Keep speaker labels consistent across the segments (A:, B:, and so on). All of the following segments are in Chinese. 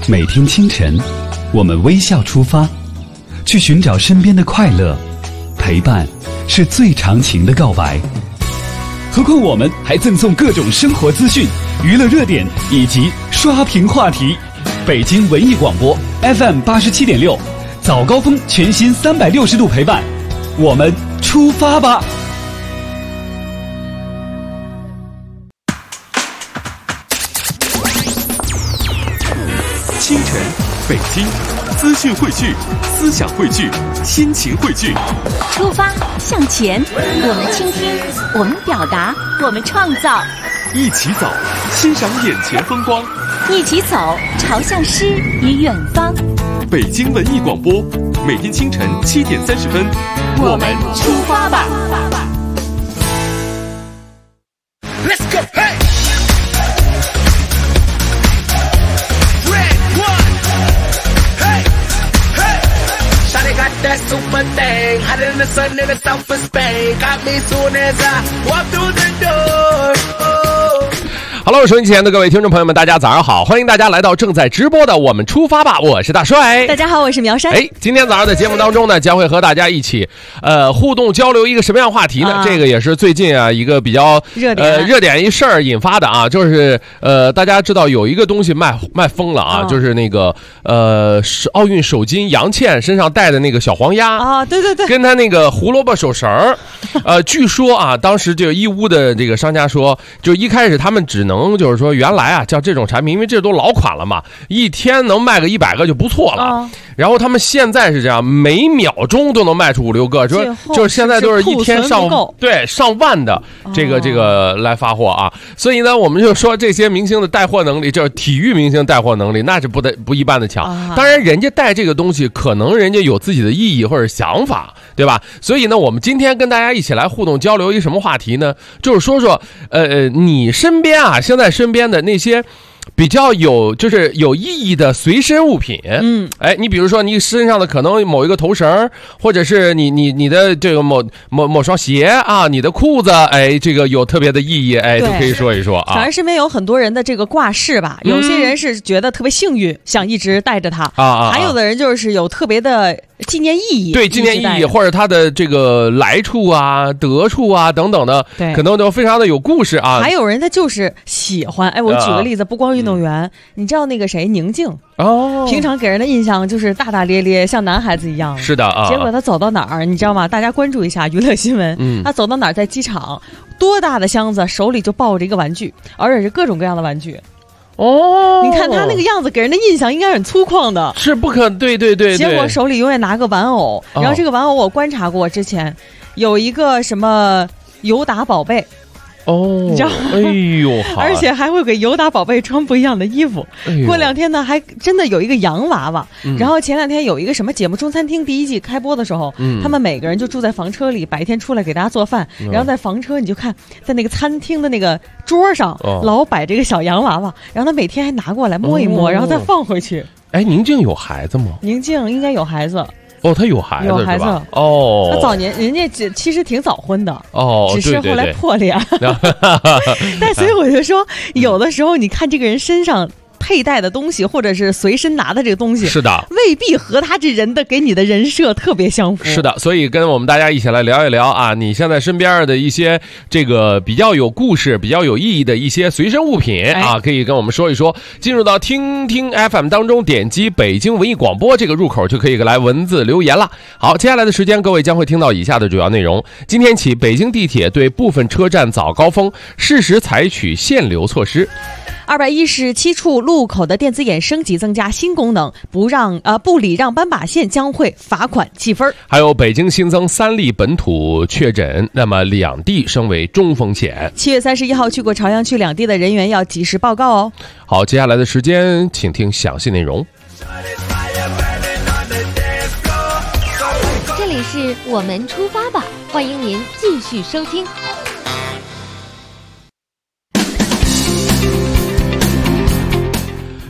A: 每天清晨，我们微笑出发，去寻找身边的快乐。陪伴是最长情的告白。何况我们还赠送各种生活资讯、娱乐热点以及刷屏话题。北京文艺广播 FM 87.6，早高峰全新360度陪伴，我们出发吧！
B: 清晨，北京，资讯汇聚，思想汇聚，心情汇聚。
C: 出发向前，我们倾听，我们表达，我们创造。
B: 一起走，欣赏眼前风光。
C: 一起走，朝向诗与远方。
B: 北京文艺广播，每天清晨7点30分，
C: 我们出发吧。
D: Let's go, hey! That super thing, hotter than the sun in the south of Spain. Got me soon as I walk through the door.Hello，
E: 收音机前的各位听众朋友们，大家早上好！欢迎大家来到正在直播的《我们出发吧》，我是大帅。
C: 大家好，我是苗山。
E: 今天早上的节目当中呢，将会和大家一起互动交流一个什么样话题呢？这个也是最近啊一个比较热点一事儿引发的啊，就是大家知道有一个东西卖疯了啊，就是那个奥运首金杨倩身上戴的那个小黄鸭
C: 啊，对对对，
E: 跟他那个胡萝卜手绳据说啊，当时这个义乌的这个商家说，就一开始他们只能就是说原来啊叫这种产品，因为这都老款了嘛，一天能卖个100个就不错了。然后他们现在是这样，每秒钟都能卖出5-6个，就是现在都是一天上万的这个来发货啊。所以呢，我们就说这些明星的带货能力，就是体育明星带货能力，那是不一般的强。当然，人家带这个东西，可能人家有自己的意义或者想法，对吧？所以呢，我们今天跟大家一起来互动交流一个什么话题呢？就是说你身边啊，现在身边的那些比较有意义的随身物品，你比如说你身上的可能某一个头绳，或者是你的这个某双鞋啊，你的裤子，这个有特别的意义，都可以说一说啊。
F: 反正身边有很多人的这个挂饰吧，有些人是觉得特别幸运，想一直带着它还有的人就是有特别的纪念意义，
E: 对，纪念意义或者它的这个来处啊、得处啊等等的，可能都非常的有故事啊。
F: 还有人他就是喜欢，我举个例子，不光运动员，你知道那个谁宁静平常给人的印象就是大大咧咧，像男孩子一样。
E: 是的啊。
F: 结果他走到哪儿，你知道吗？大家关注一下娱乐新闻。他走到哪儿，在机场，多大的箱子，手里就抱着一个玩具，而且是各种各样的玩具。你看他那个样子给人的印象应该很粗犷的，
E: 是不可对。
F: 结果手里永远拿个玩偶，然后这个玩偶我观察过，之前有一个什么尤达宝贝。你知道吗？
E: 好，
F: 而且还会给尤达宝贝穿不一样的衣服。过2天呢，还真的有一个洋娃娃。然后前2天有一个什么节目，中餐厅第1季开播的时候，他们每个人就住在房车里，白天出来给大家做饭，然后在房车你就看在那个餐厅的那个桌上，老摆这个小洋娃娃，然后他每天还拿过来摸一摸，然后再放回去。
E: 宁静有孩子吗？
F: 宁静应该有孩子。
E: 他有孩子是吧？
F: 他早年人家其实挺早婚的只是后来破裂。但所以我就说，有的时候你看这个人身上佩戴的东西，或者是随身拿的这个东西，
E: 是的，
F: 未必和他这人的给你的人设特别相符。
E: 是的，所以跟我们大家一起来聊一聊啊，你现在身边的一些这个比较有故事、比较有意义的一些随身物品啊，可以跟我们说一说。进入到听听 FM 当中，点击北京文艺广播这个入口就可以来文字留言了。好，接下来的时间，各位将会听到以下的主要内容。今天起，北京地铁对部分车站早高峰适时采取限流措施。
F: 217处路口的电子眼升级增加新功能，不礼让斑马线将会罚款记分。
E: 还有北京新增3例本土确诊，那么2地升为中风险。
F: 7月31号去过朝阳区2地的人员要及时报告哦。
E: 好，接下来的时间请听详细内容。
C: 这里是我们出发吧，欢迎您继续收听。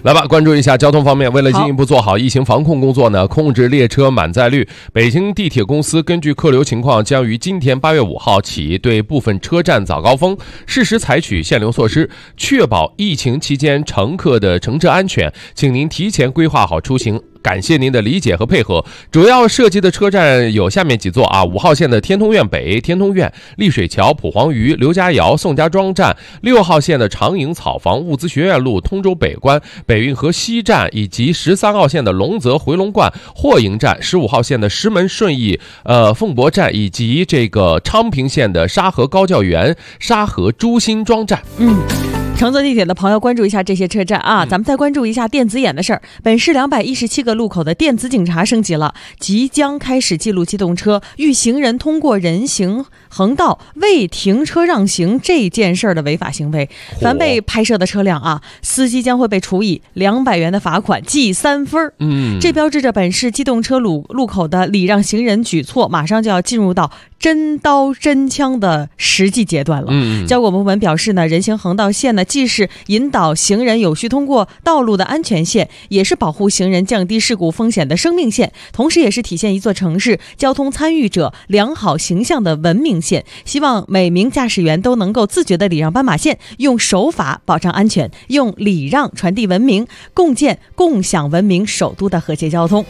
E: 来吧，关注一下交通方面。为了进一步做好疫情防控工作呢，控制列车满载率，北京地铁公司根据客流情况，将于今天8月5号起，对部分车站早高峰适时采取限流措施，确保疫情期间乘客的乘车安全。请您提前规划好出行。感谢您的理解和配合。主要涉及的车站有下面几座啊：5号线的天通苑北、天通苑、丽水桥、蒲黄榆、刘家窑、宋家庄站；6号线的长营草房、物资学院路、通州北关、北运河西站，以及13号线的龙泽回龙观、霍营站；15号线的石门顺义、凤博站，以及这个昌平线的沙河高教园、沙河朱辛庄站。
F: 乘坐地铁的朋友关注一下这些车站啊，咱们再关注一下电子眼的事儿。本市217个路口的电子警察升级了，即将开始记录机动车遇行人通过人行横道未停车让行这件事儿的违法行为。凡被拍摄的车辆啊，司机将会被处以200元的罚款，记3分。这标志着本市机动车路口的礼让行人举措马上就要进入到真刀真枪的实际阶段了。交管部门表示呢，人行横道线呢，既是引导行人有序通过道路的安全线，也是保护行人降低事故风险的生命线，同时也是体现一座城市交通参与者良好形象的文明线。希望每名驾驶员都能够自觉地礼让斑马线，用守法保障安全，用礼让传递文明，共建共享文明首都的和谐交通。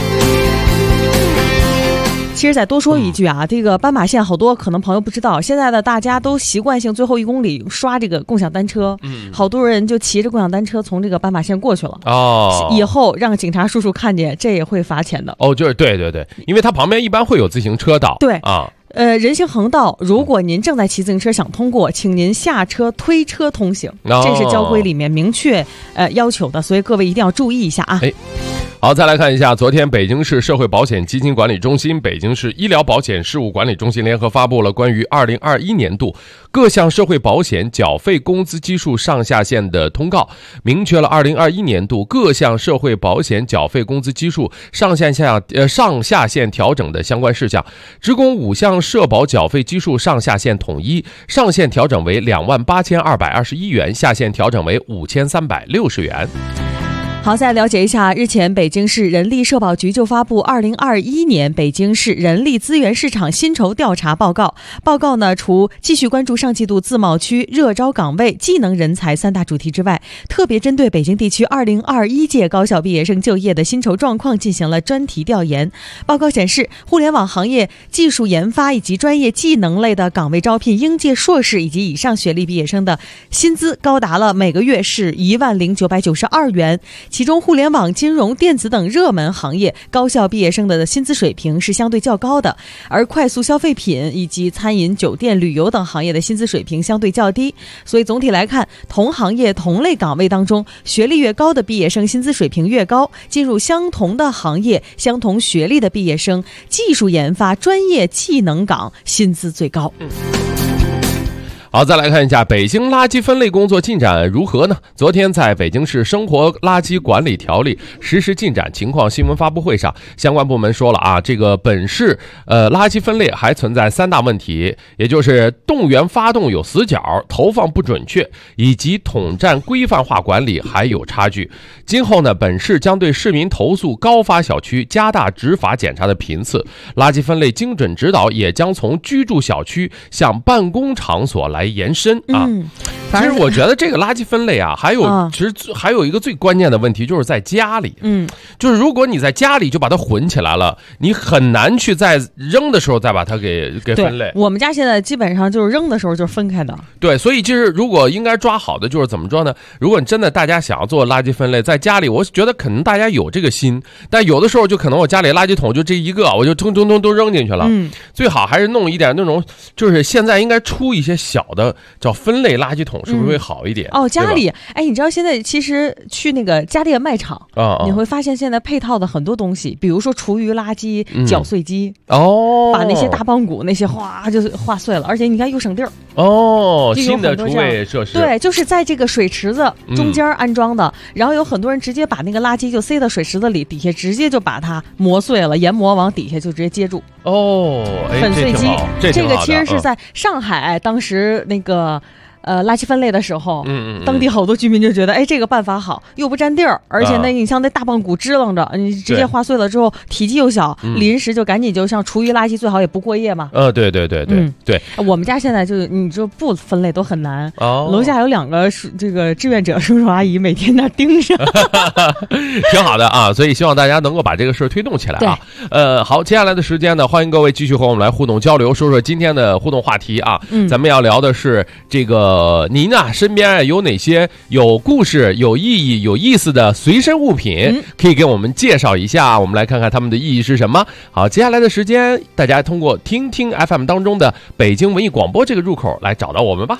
F: 其实再多说一句啊，这个斑马线好多可能朋友不知道，现在的大家都习惯性最后1公里刷这个共享单车，好多人就骑着共享单车从这个斑马线过去了。以后让警察叔叔看见，这也会罚钱的。
E: 就是对，因为它旁边一般会有自行车道。
F: 对啊。人行横道，如果您正在骑自行车想通过，请您下车推车通行，这是交规里面明确要求的，所以各位一定要注意一下啊。
E: 好，再来看一下，昨天北京市社会保险基金管理中心、北京市医疗保险事务管理中心联合发布了关于2021年度各项社会保险缴费工资基数上下限的通告，明确了2021年度各项社会保险缴费工资基数上下限调整的相关事项，职工5项社保缴费基数上下限统一，上限调整为28221元，下限调整为5360元。
F: 好，再了解一下，日前北京市人力社保局就发布2021年北京市人力资源市场薪酬调查报告。报告呢，除继续关注上季度自贸区热招岗位、技能人才3大主题之外，特别针对北京地区2021届高校毕业生就业的薪酬状况进行了专题调研。报告显示，互联网行业技术研发以及专业技能类的岗位招聘，应届硕士以及以上学历毕业生的薪资高达了每个月是10992元。其中互联网、金融、电子等热门行业高校毕业生的薪资水平是相对较高的，而快速消费品以及餐饮、酒店、旅游等行业的薪资水平相对较低。所以总体来看，同行业同类岗位当中，学历越高的毕业生薪资水平越高，进入相同的行业、相同学历的毕业生，技术研发、专业技能岗薪资最高。
E: 好，再来看一下北京垃圾分类工作进展如何呢？昨天在北京市生活垃圾管理条例实施进展情况新闻发布会上，相关部门说了啊，这个本市垃圾分类还存在3大问题，也就是动员发动有死角、投放不准确，以及统战规范化管理还有差距。今后呢，本市将对市民投诉高发小区加大执法检查的频次，垃圾分类精准指导也将从居住小区向办公场所来延伸啊。其实我觉得这个垃圾分类啊，其实还有一个最关键的问题，就是在家里，就是如果你在家里就把它混起来了，你很难去在扔的时候再把它给分类。
F: 我们家现在基本上就是扔的时候就是分开的。
E: 对，所以就是如果应该抓好的就是怎么说呢？如果你真的大家想要做垃圾分类，在家里，我觉得可能大家有这个心，但有的时候就可能我家里垃圾桶就这一个，我就通都扔进去了。最好还是弄一点那种，就是现在应该出一些小的叫分类垃圾桶，是不是会好一点？
F: 家里，你知道现在其实去那个家电卖场你会发现现在配套的很多东西，比如说厨余垃圾搅碎机，把那些大棒骨那些就是划碎了，而且你看又省地儿。
E: 新的厨卫设施，
F: 对，就是在这个水池子中间安装的，然后有很多人直接把那个垃圾就塞到水池子里，底下直接就把它磨碎了，研磨往底下就直接接住。粉碎机，这个其实是在上海当时那个垃圾分类的时候，当地好多居民就觉得，哎，这个办法好，又不占地儿，而且呢，你像那大棒骨支棱着，你直接划碎了之后，体积又小，临时就赶紧就像厨余垃圾最好也不过夜嘛。
E: 对。
F: 我们家现在就你说不分类都很难，楼下有2个这个志愿者叔叔阿姨每天那盯着，
E: 挺好的啊，所以希望大家能够把这个事儿推动起来啊。好，接下来的时间呢，欢迎各位继续和我们来互动交流，说说今天的互动话题啊。咱们要聊的是这个您啊身边有哪些有故事、有意义、有意思的随身物品，可以给我们介绍一下，我们来看看他们的意义是什么。好，接下来的时间，大家通过听听 FM 当中的北京文艺广播这个入口来找到我们吧。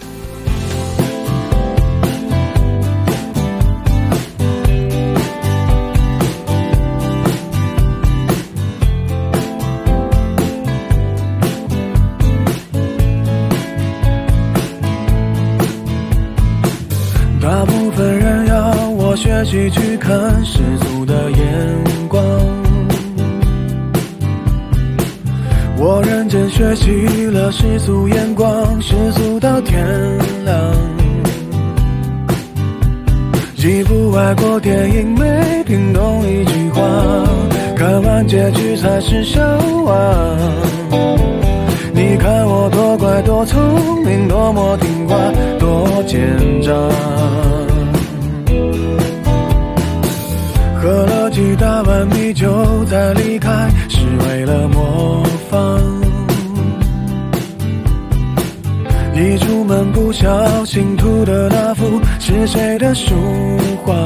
G: 大部分人要我学习去看世俗的眼光，我认真学习了世俗眼光，世俗到天亮。一部外国电影没听懂一句话，看完结局才是笑话。你看我多乖多聪明，多么听话，多奸诈。喝了几大碗米酒再离开，是为了模仿。一出门不小心涂的那幅是谁的书画？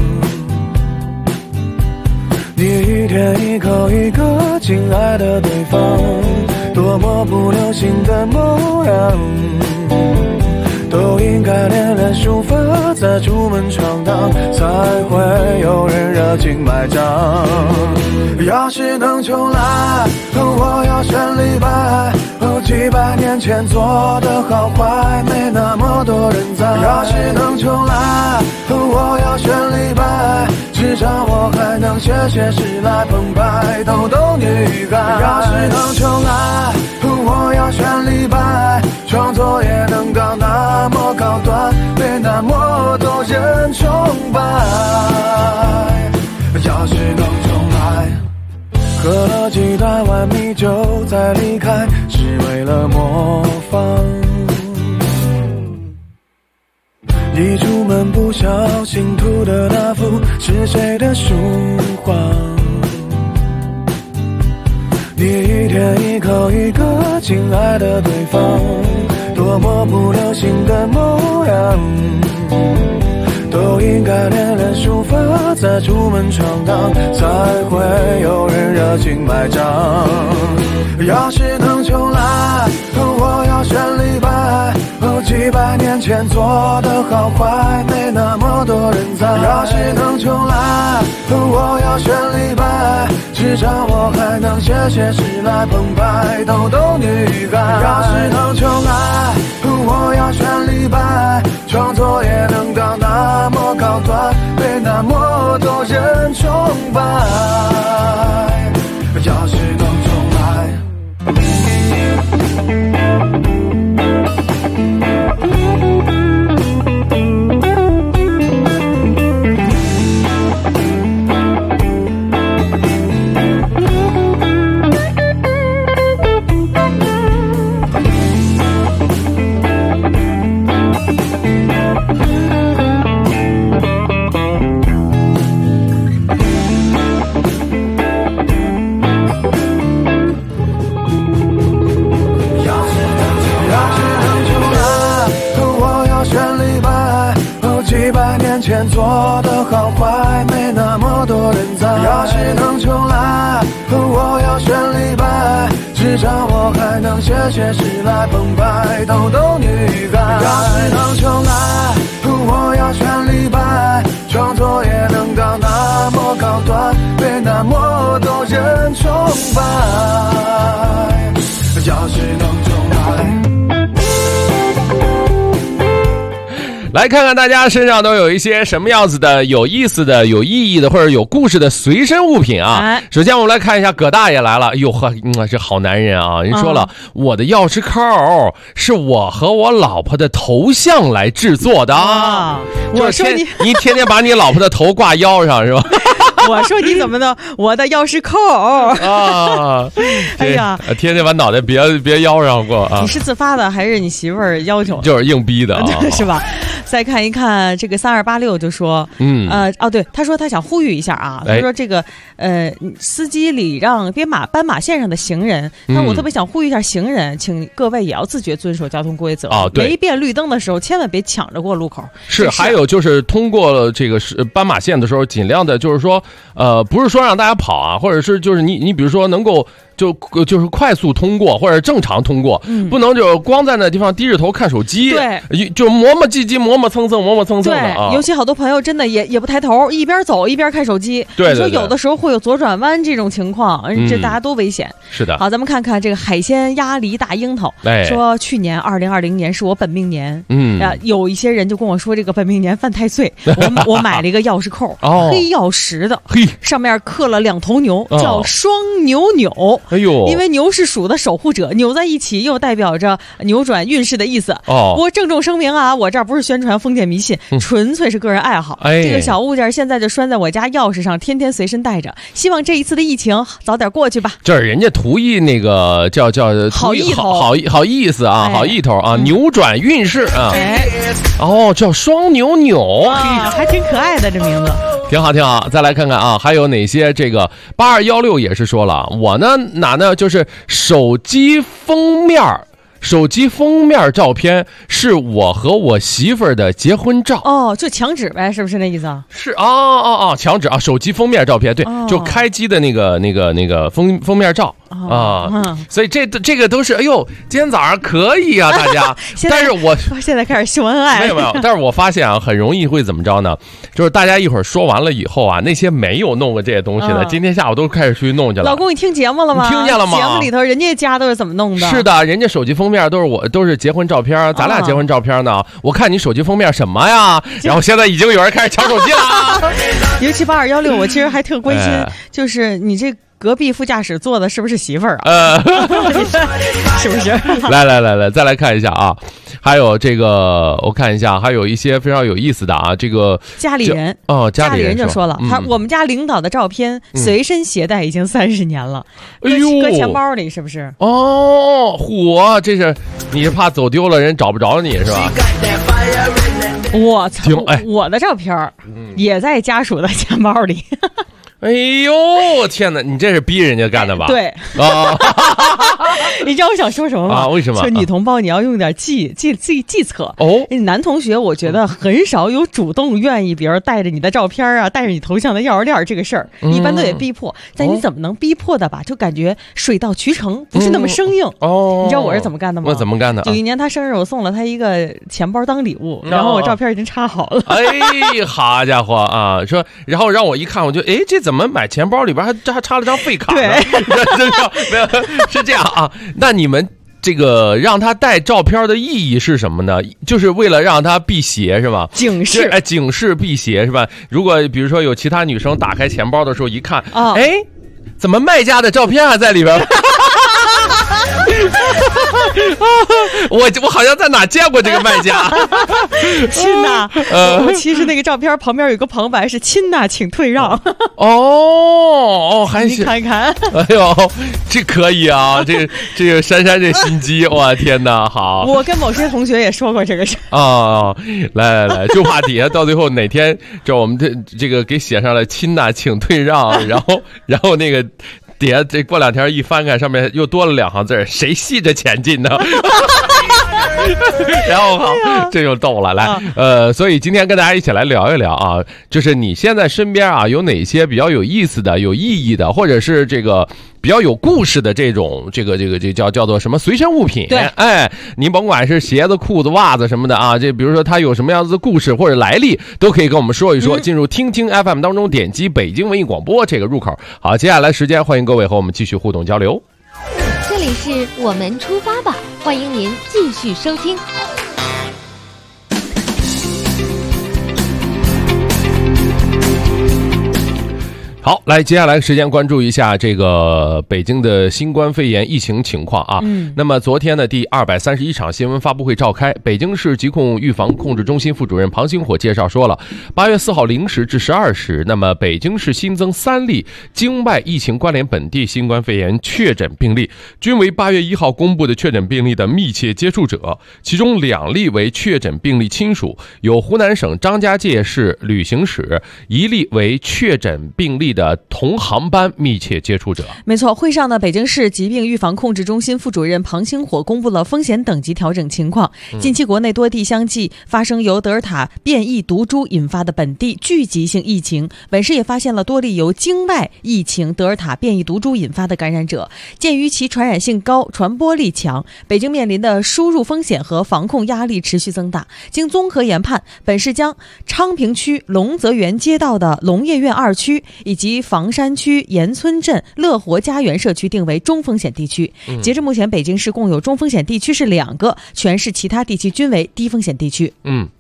G: 你一天一口一个亲爱的对方，多么不流行的模样，都应该练练书法，再出门闯荡，才会有人热情买账。要是能重来，我要选李白，几百年前做的好坏，没那么多人在。要是能重来，我要选李白，至少我还能写诗来澎湃逗逗女孩。要是能重来，我要选李白，创作也能到那么高端，被那么多人崇拜。要是能重来，喝了几大碗米酒再离开，是为了模仿。一出门不小心涂的那幅是谁的书画？你一天一口一个亲爱的对方，多么不流行的模样，都应该练练书法，再出门闯荡，才会有人热情买账。要是能重来，我要选李白，几百年前做的好坏，没那么多人在。要是能重来，我要选李白，至少我还能写诗来澎湃逗逗女孩。要是能重来，我要选李白，创作也能到那么高端，被那么多人崇拜。要是能重来。前做的好坏，没那么多人在。要是能重来，我要选李白，至少我还能写诗来澎湃逗逗女孩。要是能重来，我要选李白，创作也能到那么高端，被那么多人崇拜。要是能重来。
E: 来看看大家身上都有一些什么样子的有意思的、有意义的或者有故事的随身物品啊。首先我们来看一下，葛大爷来了，哎呦呵，这好男人啊！人说了，我的钥匙扣是我和我老婆的头像来制作的啊。
F: 我说
E: 你天天把你老婆的头挂腰上是吧？
F: 我说你怎么的？我的钥匙扣
E: 啊！
F: 哎呀，
E: 天天把脑袋别腰上过啊！
F: 你是自发的还是你媳妇儿要求？
E: 就是硬逼的啊，
F: 是吧？再看一看这个3286就说，对，他说他想呼吁一下啊，他说这个司机礼让斑马线上的行人，那我特别想呼吁一下行人，请各位也要自觉遵守交通规则啊。对，没变绿灯的时候，千万别抢着过路口。
E: 是，还有就是通过这个斑马线的时候，尽量的就是说，不是说让大家跑啊，或者是就是你比如说能够。就是快速通过或者正常通过，不能就光在那地方低着头看手机，
F: 对，
E: 就磨磨唧唧、磨磨蹭蹭的啊。
F: 尤其好多朋友真的也不抬头，一边走一边看手机。
E: 对，
F: 你说有的时候会有左转弯这种情况，这大家都危险。
E: 是的。
F: 好，咱们看看这个海鲜鸭梨大樱桃，说去年2020年是我本命年，有一些人就跟我说这个本命年犯太岁，我买了一个钥匙扣，黑曜石的，上面刻了2头牛，叫双牛扭。
E: 哎呦，
F: 因为牛是鼠的守护者，扭在一起又代表着扭转运势的意思。我郑重声明啊，我这儿不是宣传封建迷信，纯粹是个人爱好。这个小物件现在就拴在我家钥匙上，天天随身带着。希望这一次的疫情早点过去吧。
E: 这是人家图意那个叫
F: 好意头，
E: 好意思啊，好意头啊，扭转运势啊。叫双牛扭，
F: 还挺可爱的这名字。
E: 挺好。再来看看啊，还有哪些？这个8216也是说了，我呢就是手机封面照片是我和我媳妇儿的结婚照。
F: 就墙纸呗，是不是那意思啊？
E: 是墙纸啊，手机封面照片，对，就开机的那个封面照啊。所以这个都是，哎呦，今天早上可以啊，大家。但是我
F: 现在开始秀恩爱，
E: 没有，但是我发现啊，很容易会怎么着呢？就是大家一会儿说完了以后啊，那些没有弄过这些东西的，今天下午都开始去弄去了。
F: 老公，你听节目了吗？
E: 你听见了吗？
F: 节目里头人家家都是怎么弄的？
E: 是的，人家手机封面都是结婚照片，咱俩结婚照片呢。我看你手机封面什么呀？然后现在已经有人开始抢手机了。
F: 尤其8216，我其实还特关心，就是你这隔壁副驾驶坐的是不是媳妇儿啊？是不是？
E: 来，再来看一下啊。还有这个，我看一下，还有一些非常有意思的啊。这个
F: 家里人家里人就说了，我们家领导的照片随身携带已经30年了，搁钱包里是不是？
E: 嚯，这是你是怕走丢了人找不着你是吧？
F: 我操！我的照片也在家属的钱包里。
E: 哎呦天哪，你这是逼人家干的吧？
F: 对啊，你知道我想说什么吗？
E: 为什么？
F: 就女同胞你要用点计策男同学我觉得很少有主动愿意别人带着你的照片啊，带着你头像的钥匙链这个事儿，一般都得逼迫。但你怎么能逼迫的吧？就感觉水到渠成，不是那么生硬。你知道我是怎么干的吗？
E: 我怎么干的
F: ？91年他生日，我送了他一个钱包当礼物，然后我照片已经插好了。
E: 好家伙啊！说，然后让我一看，我就这怎么买钱包里边还插了张废卡呢？没有，是这样啊。那你们这个让他带照片的意义是什么呢？就是为了让他辟邪是吧？警示辟邪是吧？如果比如说有其他女生打开钱包的时候一看，怎么卖家的照片还在里边？我好像在哪见过这个卖家。
F: 亲呐，其实那个照片旁边有个旁白是亲呐，请退让。
E: 还是
F: 你看看。
E: 哎呦，这可以啊，这个珊珊这心机，哇天哪，好。
F: 我跟某些同学也说过这个事
E: 来，就怕底下到最后哪天就我们这个给写上了亲呐，请退让，然后那个。底下这过2天一翻开，上面又多了2行字，谁系着前进呢？然后好，这就逗了。来，所以今天跟大家一起来聊一聊啊，就是你现在身边啊有哪些比较有意思的、有意义的，或者是这个比较有故事的这种这叫做什么随身物品？
F: 对，
E: 你甭管是鞋子、裤子、袜子什么的啊，这比如说它有什么样子的故事或者来历，都可以跟我们说一说。进入听听 FM 当中，点击北京文艺广播这个入口。好，接下来时间欢迎各位和我们继续互动交流。
H: 这里是我们出发吧，欢迎您继续收听。
E: 好，来，接下来时间关注一下这个北京的新冠肺炎疫情情况啊。那么昨天呢，第231场新闻发布会召开，北京市疾控预防控制中心副主任庞星火介绍说了，8月4号0时至12时，那么北京市新增3例境外疫情关联本地新冠肺炎确诊病例，均为8月1号公布的确诊病例的密切接触者，其中2例为确诊病例亲属，有湖南省张家界市旅行史，1例为确诊病例的同航班密切接触者。
F: 没错，会上呢，北京市疾病预防控制中心副主任庞星火公布了风险等级调整情况。近期国内多地相继发生由德尔塔变异毒株引发的本地聚集性疫情，本市也发现了多例由境外疫情德尔塔变异毒株引发的感染者。鉴于其传染性高、传播力强，北京面临的输入风险和防控压力持续增大。经综合研判，本市将昌平区龙泽园街道的龙业院2区以及房山区岩村镇乐活家园社区定为中风险地区。截至目前，北京市共有中风险地区是2个，全市其他地区均为低风险地区。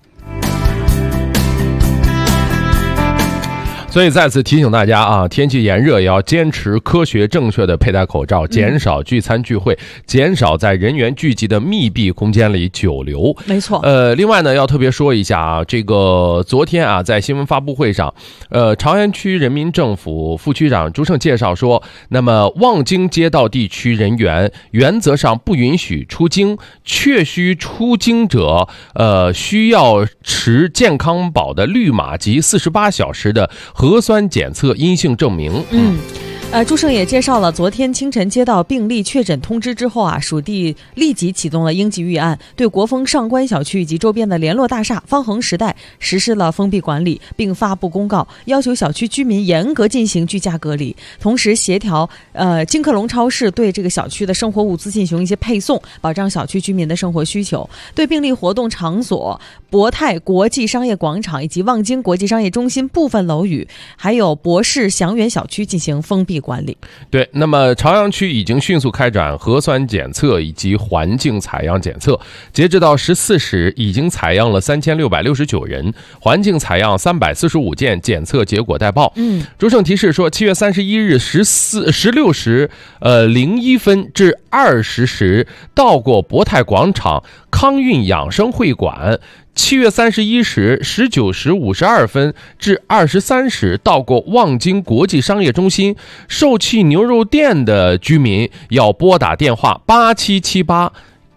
E: 所以再次提醒大家啊，天气炎热也要坚持科学正确的佩戴口罩，减少聚餐聚会，减少在人员聚集的密闭空间里久留。
F: 没错。
E: 另外呢，要特别说一下啊，这个昨天啊，在新闻发布会上，朝阳区人民政府副区长朱胜介绍说，那么望京街道地区人员原则上不允许出京，确需出京者，需要持健康宝的绿码及48小时的核酸检测阴性证明。
F: 朱胜也介绍了，昨天清晨接到病例确诊通知之后啊，属地立即启动了应急预案，对国风上官小区以及周边的联络大厦、方恒时代实施了封闭管理，并发布公告，要求小区居民严格进行居家隔离，同时协调金客隆超市对这个小区的生活物资进行一些配送，保障小区居民的生活需求。对病例活动场所博泰国际商业广场以及望京国际商业中心部分楼宇，还有博士祥源小区进行封闭管理。
E: 对，那么朝阳区已经迅速开展核酸检测以及环境采样检测，截止到14时，已经采样了3669人，环境采样345件，检测结果待报。朱胜提示说，7月31日16时01分至20时到过博泰广场康运养生会馆，7月31时19时52分至23时到过望京国际商业中心受气牛肉店的居民要拨打电话8778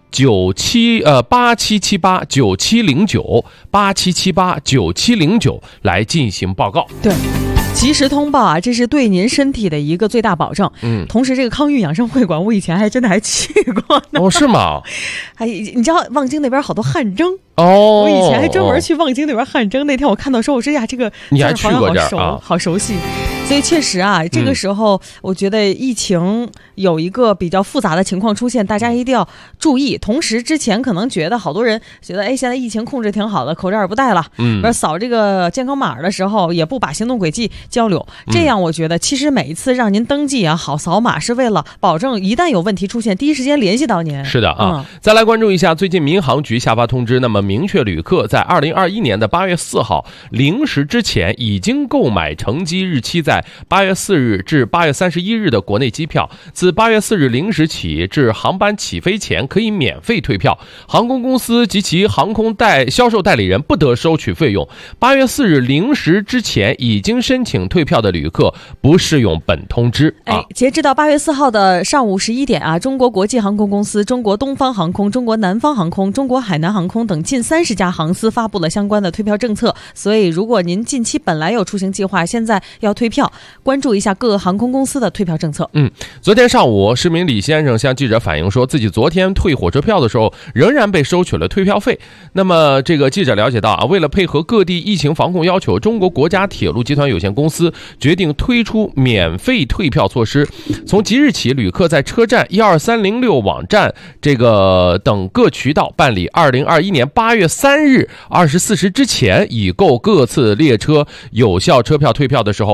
E: 97789709 87789709来进行报告。
F: 对，及时通报啊，这是对您身体的一个最大保证。同时这个康运养生会馆，我以前还真的去过呢。
E: 哦，是吗？
F: 你知道望京那边好多汗蒸。
E: 我
F: 以前还专门去望京那边汗蒸。那天我看到说，我说呀，这个
E: 你还去过这儿啊？
F: 好熟悉。所以确实啊，这个时候我觉得疫情有一个比较复杂的情况出现，大家一定要注意。同时之前可能觉得好多人觉得，现在疫情控制挺好的，口罩也不戴了，扫这个健康码的时候也不把行动轨迹交流。这样我觉得其实每一次让您登记啊，好扫码是为了保证一旦有问题出现，第一时间联系到您。
E: 是的啊。再来关注一下最近民航局下发通知，那么明确旅客在2021年的8月4号0时之前已经购买乘机日期在8月4日至8月31日的国内机票，自8月4日0时起至航班起飞前可以免费退票，航空公司及其航空销售代理人不得收取费用。8月4日0时之前已经申请退票的旅客不适用本通知。
F: 截至到8月4号的上午11点啊，中国国际航空公司、中国东方航空、中国南方航空、中国海南航空等近30家航司发布了相关的退票政策。所以如果您近期本来有出行计划，现在要退票，关注一下各航空公司的退票政策。
E: 昨天上午，市民李先生向记者反映说，自己昨天退火车票的时候仍然被收取了退票费。那么这个记者了解到啊，为了配合各地疫情防控要求，中国国家铁路集团有限公司决定推出免费退票措施。从即日起，旅客在车站12306网站等各渠道办理2021年8月3日24时之前已购各次列车有效车票退票的时候，均不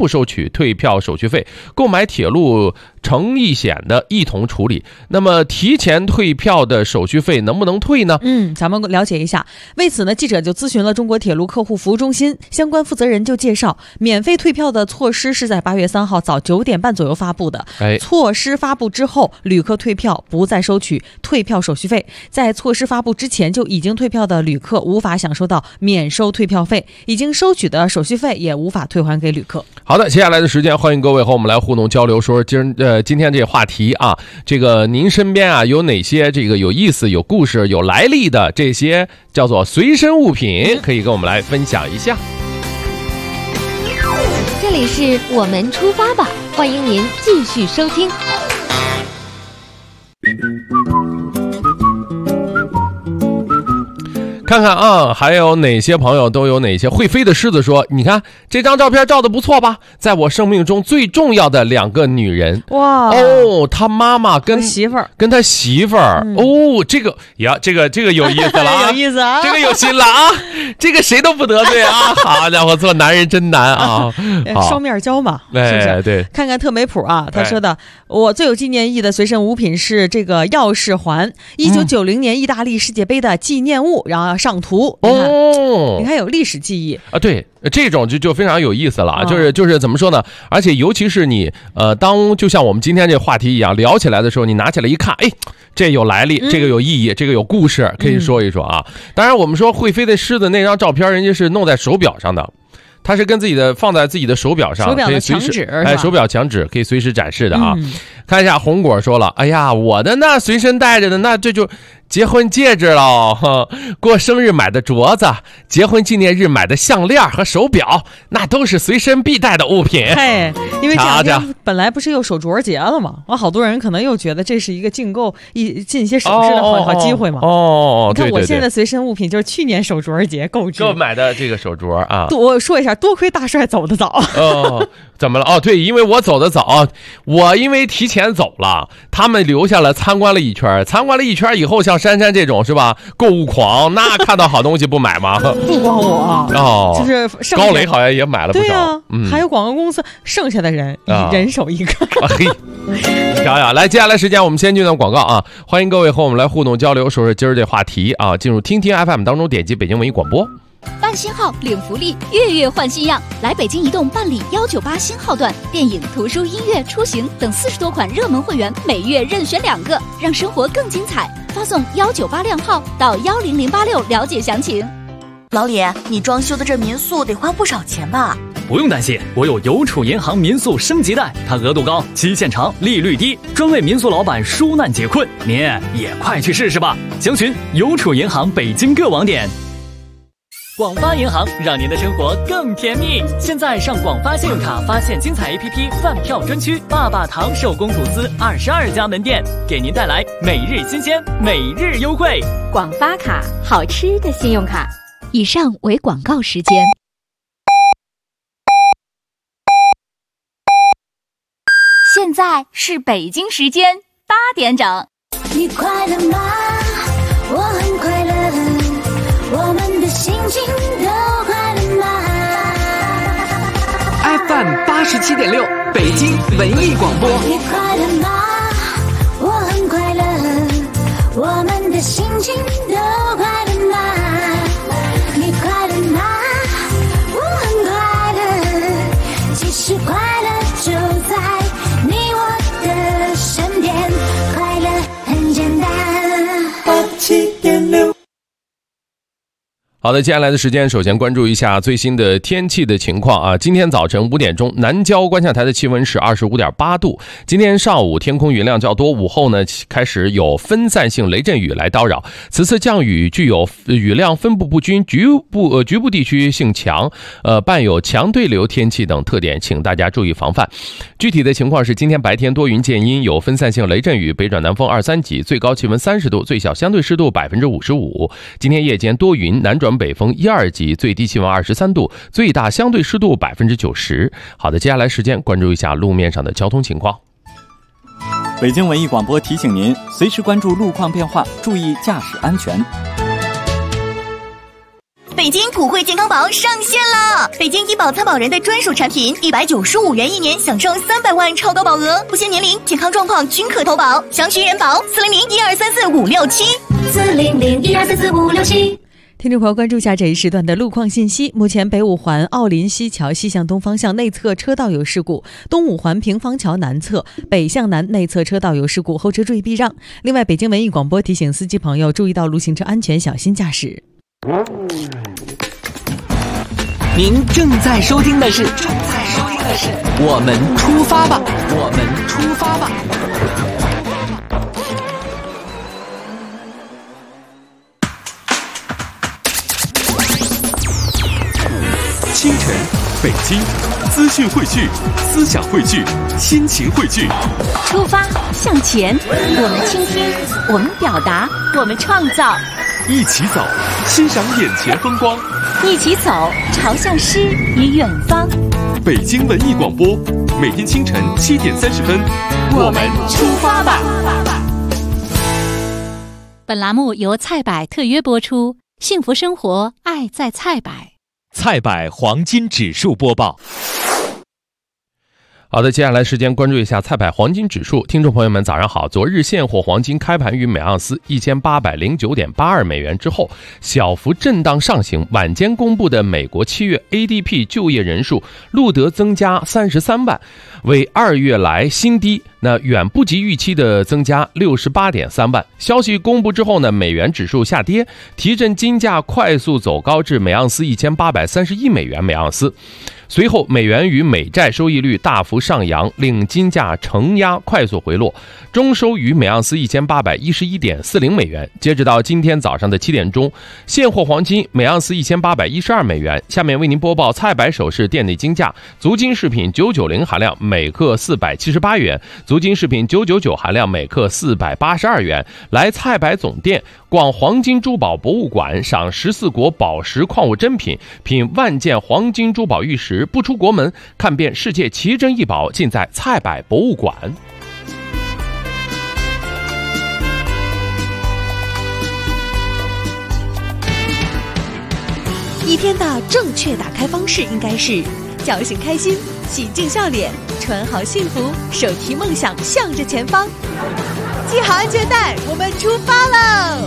E: 不收取退票手续费，购买铁路乘意险的一同处理。那么提前退票的手续费能不能退呢？
F: 咱们了解一下。为此呢，记者就咨询了中国铁路客户服务中心，相关负责人就介绍，免费退票的措施是在8月3号早9点半左右发布的。措施发布之后，旅客退票不再收取退票手续费。在措施发布之前就已经退票的旅客无法享受到免收退票费，已经收取的手续费也无法退还给旅客。
E: 好的，接下来的时间，欢迎各位和我们来互动交流，说今天这个话题啊，这个您身边啊有哪些这个有意思、有故事、有来历的这些叫做随身物品，可以跟我们来分享一下。
H: 这里是我们出发吧，欢迎您继续收听。
E: 看看啊，还有哪些朋友都有哪些会飞的狮子说，你看这张照片照的不错吧，在我生命中最重要的2个女人。
F: 哇
E: 哦，他妈妈跟
F: 媳妇儿，
E: 跟他媳妇儿。哦，这个呀，这个有意思了啊，
F: 有意思啊，
E: 这个有心了啊，这个谁都不得罪啊。好家伙，做男人真难啊。
F: 双面胶嘛，是不是？
E: 对，
F: 看看特美普啊，他说的，我最有纪念意义的随身物品是这个钥匙环，1990年意大利世界杯的纪念物，然后上图，你看有历史记忆
E: 啊。对，这种就非常有意思了，就是怎么说呢？而且尤其是你当就像我们今天这个话题一样聊起来的时候，你拿起来一看，哎，这有来历，这个有意义，这个有故事，可以说一说啊。当然，我们说会飞的狮子那张照片，人家是弄在手表上的。它是跟放在自己的手表上，
F: 手表的墙纸，
E: 手表墙纸可以随时展示的啊。看一下红果说了，哎呀，我的那随身带着的那这就结婚戒指了，过生日买的镯子，结婚纪念日买的项链和手表，那都是随身必带的物品。
F: 嘿，因为这两天本来不是又手镯节了吗？好多人可能又觉得这是一个进一些首饰的好机会嘛。
E: 你
F: 看我现在的随身物品就是去年手镯节购
E: 买的这个手镯啊。
F: 我说一下，多亏大帅走得早。
E: 怎么了？对，因为我走得早，我因为提前走了，他们留下了参观了一圈以后，像珊珊这种是吧，购物狂，那看到好东西不买吗？
F: 不光我就是
E: 高磊好像也买了不少。
F: 对啊，还有广告公司剩下的人人手一个。
E: 嘿，瞧瞧，来，接下来时间我们先进段广告啊，欢迎各位和我们来互动交流，说说今儿这话题啊，进入听听 FM 当中，点击北京文艺广播。
C: 办新号领福利，月月换新样，来北京移动办理198新号段，电影、图书、音乐、出行等40多款热门会员，每月任选2个，让生活更精彩。发送198靓号到10086了解详情。
I: 老李，你装修的这民宿得花不少钱吧？
J: 不用担心，我有邮储银行民宿升级贷，它额度高，期限长，利率低，专为民宿老板纾难解困，您也快去试试吧！详询邮储银行北京各网点。广发银行让您的生活更甜蜜。现在上广发信用卡发现精彩 APP 饭票专区，爸爸糖手工吐司22家门店，给您带来每日新鲜，每日优惠。
K: 广发卡，好吃的信用卡。
C: 以上为广告时间。现在是北京时间8点整。
L: 你快乐吗？我很快乐。我们的心情都快乐吗
M: ？FM 87.6，北京文艺广播。
L: 你快乐吗？我很快乐。我们的心情都快乐吗？你快乐吗？我很快乐。其实快乐就在你我的身边，快乐很简单。87.6。
E: 好的，接下来的时间，首先关注一下最新的天气的情况啊。今天早晨5点钟，南郊观象台的气温是25.8度。今天上午天空云量较多，午后呢开始有分散性雷阵雨来叨扰。此次降雨具有雨量分布不均、局部地区性强，伴有强对流天气等特点，请大家注意防范。具体的情况是，今天白天多云见阴，有分散性雷阵雨，北转南风2-3级，最高气温30度，最小相对湿度55%。今天夜间多云，南转北风1-2级，最低气温23度，最大相对湿度90%。好的，接下来时间关注一下路面上的交通情况。
N: 北京文艺广播提醒您，随时关注路况变化，注意驾驶安全。
I: 北京普惠健康宝上线了！北京医保参保人的专属产品，195元1年，享受300万超高保额，不限年龄、健康状况均可投保。详询人保400-1234-567，400-1234-567。
F: 听众朋友，关注一下这一时段的路况信息。目前北五环奥林西桥西向东方向内侧车道有事故，东五环平房桥南侧北向南内侧车道有事故，后车注意避让。另外，北京文艺广播提醒司机朋友注意道路行车安全，小心驾驶。
M: 您正在收听的是我们出发吧，我们出发吧。
B: 清晨，北京，资讯汇聚，思想汇聚，心情汇聚。
C: 出发向前，我们倾听，我们表达，我们创造。
B: 一起走，欣赏眼前风光。
C: 一起走，朝向诗与远方。
B: 北京文艺广播，每天清晨7点30分，
C: 我们出发吧。本栏目由菜百特约播出，幸福生活，爱在菜百。
O: 菜百黄金指数播报。
E: 好的，接下来时间关注一下菜百黄金指数。听众朋友们早上好，昨日现货黄金开盘于每盎司1809.82美元之后小幅震荡上行，晚间公布的美国7月 ADP 就业人数录得增加33万，为2月来新低，那远不及预期的增加68.3万。消息公布之后呢，美元指数下跌，提振金价快速走高至每盎司1831美元每盎司。随后美元与美债收益率大幅上扬，令金价承压快速回落，终收于每盎司1811.40美元。截止到今天早上的7点钟，现货黄金每盎司1812美元。下面为您播报菜百首饰店内金价：足金饰品990含量每克478元，足金饰品999含量每克482元。来菜百总店逛黄金珠宝博物馆，赏14国宝石矿物珍品，品万件黄金珠宝玉石，不出国门，看遍世界奇珍异宝，尽在菜百博物馆。
P: 一天的正确打开方式应该是叫醒开心，洗净笑脸，穿好幸福，手提梦想向着前方，系好安全带，我们出发喽！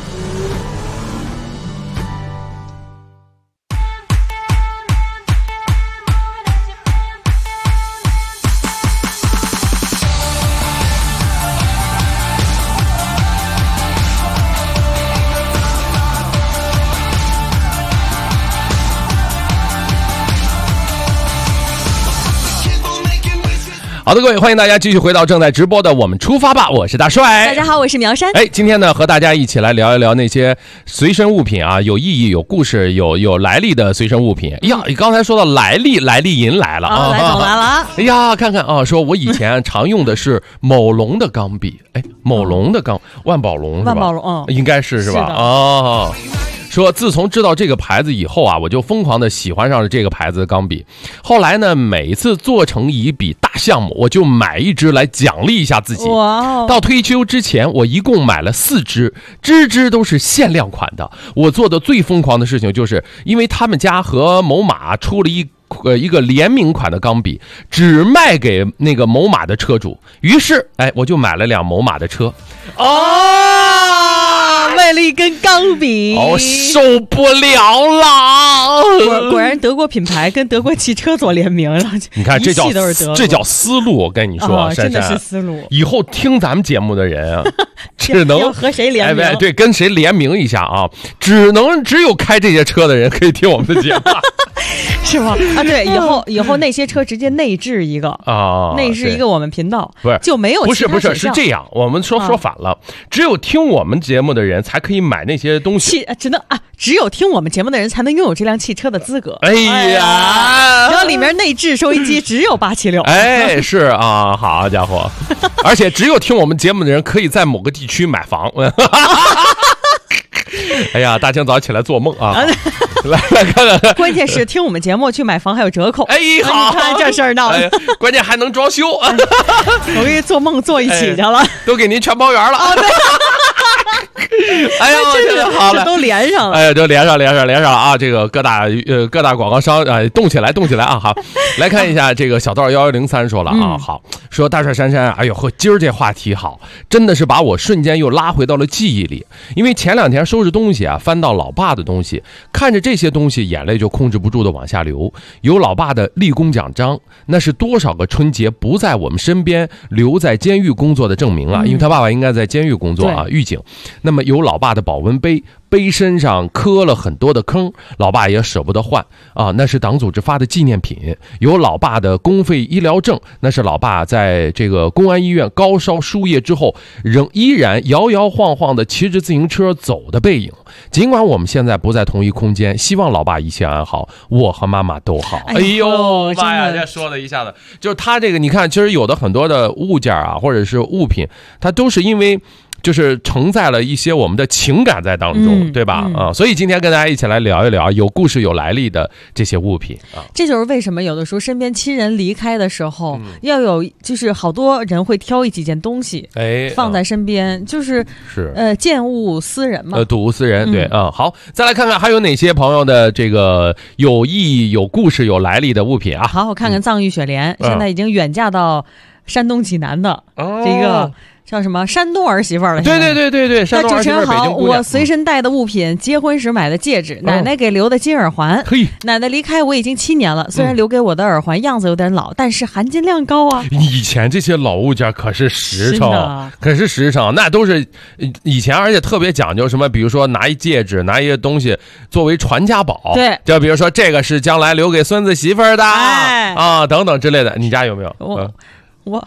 E: 好的，各位，欢迎大家继续回到正在直播的我们出发吧，我是大帅。
F: 大家好，我是苗山。
E: 今天呢和大家一起来聊一聊那些随身物品啊，有意义、有故事、有来历的随身物品。你刚才说到来历银来了啊，
F: 来总来了。
E: 哎呀，看看啊，说我以前常用的是某龙的钢笔，某龙的万宝龙是吧？
F: 万宝龙，
E: 应该是吧？哦。说自从知道这个牌子以后啊，我就疯狂的喜欢上了这个牌子的钢笔。后来呢，每一次做成一笔大项目，我就买一支来奖励一下自己。
F: 哇！
E: 到退休之前，我一共买了4支，支都是限量款的。我做的最疯狂的事情就是，因为他们家和某马出了一个联名款的钢笔，只卖给那个某马的车主。于是，我就买了辆某马的车。
F: 为了一根钢笔，
E: 受不了了！
F: 果然德国品牌跟德国汽车做联名了。
E: 你看，这叫思路。我跟你说，
F: 真的是思路。
E: 以后听咱们节目的人啊，只能
F: 要和谁联名？
E: 对，跟谁联名一下啊？只有开这些车的人可以听我们的节目。
F: 是吗？啊，对，以后那些车直接内置一个啊，内置一个我们频道，
E: 不是
F: 就没有其他选项。
E: 不是这样，我们说反了，只有听我们节目的人才可以买那些东西，
F: 只有听我们节目的人才能拥有这辆汽车的资格。
E: 哎呀，
F: 然后里面内置收音机只有876。
E: 是啊，好家伙，而且只有听我们节目的人可以在某个地区买房。哎呀，大清早起来做梦啊！来看看，
F: 关键是听我们节目去买房还有折扣。
E: 好，你
F: 看这事儿闹的，
E: 关键还能装修。
F: 我跟做梦做一起去了，
E: 都给您全包圆了。 哎呀，真的好了，
F: 都连上了。
E: 哎呀，都连上了啊！这个各大广告商啊，动起来啊！好，来看一下这个小道1103说了啊，好，说大帅珊珊，哎呦呵，今儿这话题好，真的是把我瞬间又拉回到了记忆里。因为前2天收拾东西啊，翻到老爸的东西，看着这些东西，眼泪就控制不住的往下流。有老爸的立功奖章，那是多少个春节不在我们身边，留在监狱工作的证明啊！因为他爸爸应该在监狱工作啊，狱警。那么有老爸的保温杯，杯身上磕了很多的坑，老爸也舍不得换啊，那是党组织发的纪念品。有老爸的公费医疗证，那是老爸在这个公安医院高烧输液之后，依然摇摇晃晃的骑着自行车走的背影。尽管我们现在不在同一空间，希望老爸一切安好，我和妈妈都好。哎呦妈呀，这说的一下子就是他这个，你看，其实有的很多的物件啊，或者是物品，它都是因为就是承载了一些我们的情感在当中，对吧？啊，所以今天跟大家一起来聊一聊有故事有来历的这些物品啊。
F: 这就是为什么有的时候身边亲人离开的时候，要有就是好多人会挑几件东西，放在身边，就是见物思人嘛，
E: 睹物思人，对啊。好，再来看看还有哪些朋友的这个有意义、有故事、有来历的物品啊。
F: 好，我看看藏玉雪莲，现在已经远嫁到山东济南的这个。叫什么山东儿媳妇了？
E: 对，山东儿媳妇，北京姑娘。
F: 我随身带的物品，结婚时买的戒指，奶奶给留的金耳环。奶奶离开我已经7年了，虽然留给我的耳环样子有点老，但是含金量高啊。
E: 以前这些老物件可是实诚，那都是以前，而且特别讲究什么，比如说拿一戒指，拿一些东西作为传家宝。
F: 对，
E: 就比如说这个是将来留给孙子媳妇儿的啊，等等之类的。你家有没有？
F: 我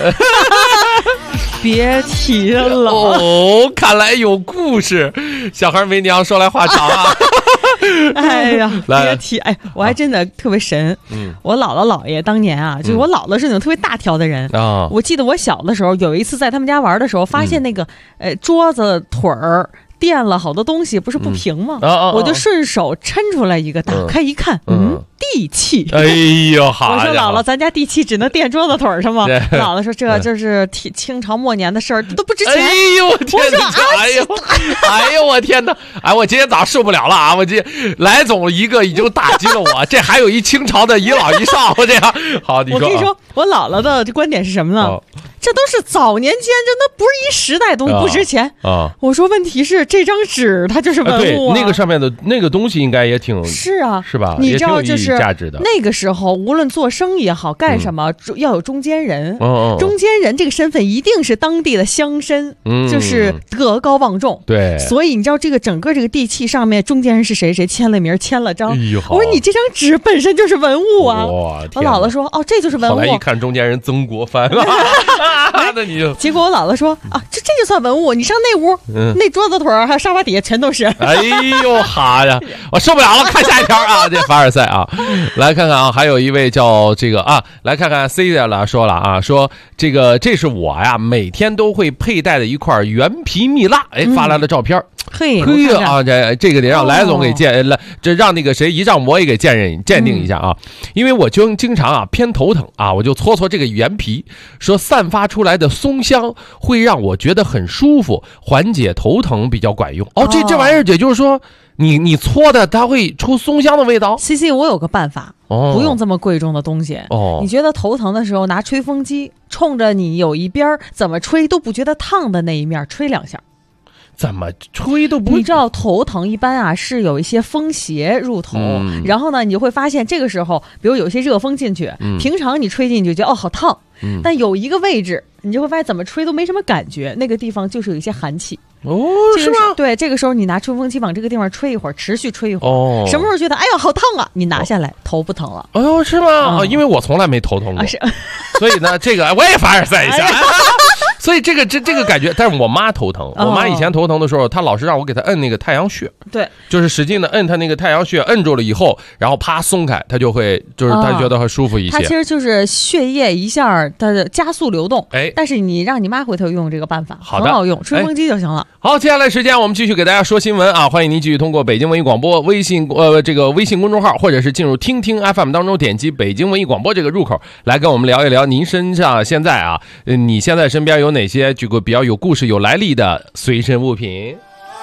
F: 别提了
E: 哦，看来有故事。小孩没娘，说来话长啊。
F: 哎呀，别提！哎，我还真的特别神。我姥姥姥爷当年啊，就是我姥姥是那种特别大条的人啊。我记得我小的时候有一次在他们家玩的时候，发现那个桌子腿儿垫了好多东西，不是不平吗？我就顺手抻出来一个，打开一看，地契。
E: 哎呦，好！
F: 我说姥姥，咱家地契只能垫桌子腿上吗？姥姥说这就是清朝末年的事儿，都不值钱。
E: 哎呦我天哪！哎呦我天哪！哎，我今天早上受不了了啊！我这来总一个已经打击了我，这还有一清朝的遗老遗少，这样好。你说，
F: 我跟你说，我姥姥的这观点是什么呢？这都是早年间，那不是一时代东西，不值钱啊。我说问题是这张纸它就是文物啊，
E: 那个上面的那个东西应该也挺
F: 是啊，
E: 是吧？
F: 你知道就是
E: 价值的。
F: 那个时候无论做生意也好，干什么要有中间人，中间人这个身份一定是当地的乡绅，就是德高望重。
E: 对，
F: 所以你知道这个整个这个地契上面中间人是谁签了名签了章。我说你这张纸本身就是文物啊。我姥姥说哦，这就是文物。
E: 后来一看中间人曾国藩。那你就
F: 结果我姥姥说啊，这就算文物，你上那屋，那桌子腿还有沙发底下全都是。
E: 哎呦哈呀，我受不了了，看下一条啊，这凡尔赛啊，来看看啊，还有一位叫这个啊，来看看 C 的了，说了啊，说这是我呀，每天都会佩戴的一块原皮蜜蜡，发来了照片。
F: 嘿
E: 啊，这个得让来总给这让那个谁仪仗模也给鉴定一下啊，因为我就经常啊偏头疼啊，我就搓这个原皮，说散发出来的松香会让我觉得很舒服，缓解头疼比较管用。这玩意儿也就是说你搓的它会出松香的味道。
F: CC 我有个办法，不用这么贵重的东西。你觉得头疼的时候拿吹风机冲着你有一边怎么吹都不觉得烫的那一面吹2下。
E: 怎么吹都不，
F: 你知道头疼一般啊是有一些风邪入头，然后呢你就会发现这个时候比如有一些热风进去，平常你吹进去就觉得好烫，但有一个位置你就会发现怎么吹都没什么感觉，那个地方就是有一些寒气。
E: 是吗？
F: 对，这个时候你拿吹风机往这个地方吹一会儿，持续吹一会儿，什么时候觉得哎呦好烫啊，你拿下来头不疼了。
E: 哎呦，是吗？因为我从来没头疼过，所以呢这个我也凡尔赛一下。所以这个感觉，但是我妈头疼，我妈以前头疼的时候，她老是让我给她摁那个太阳穴，
F: 对，
E: 就是使劲的摁她那个太阳穴，摁住了以后，然后啪松开，她就会就是她觉得会舒服一些。
F: 它其实就是血液一下它的加速流动，但是你让你妈回头用这个办法，很好用，吹风机就行了。
E: 好，接下来时间我们继续给大家说新闻啊，欢迎您继续通过北京文艺广播微信微信公众号，或者是进入听听 FM 当中点击北京文艺广播这个入口来跟我们聊一聊您身上现在啊，你现在身边有哪些这个比较有故事有来历的随身物品。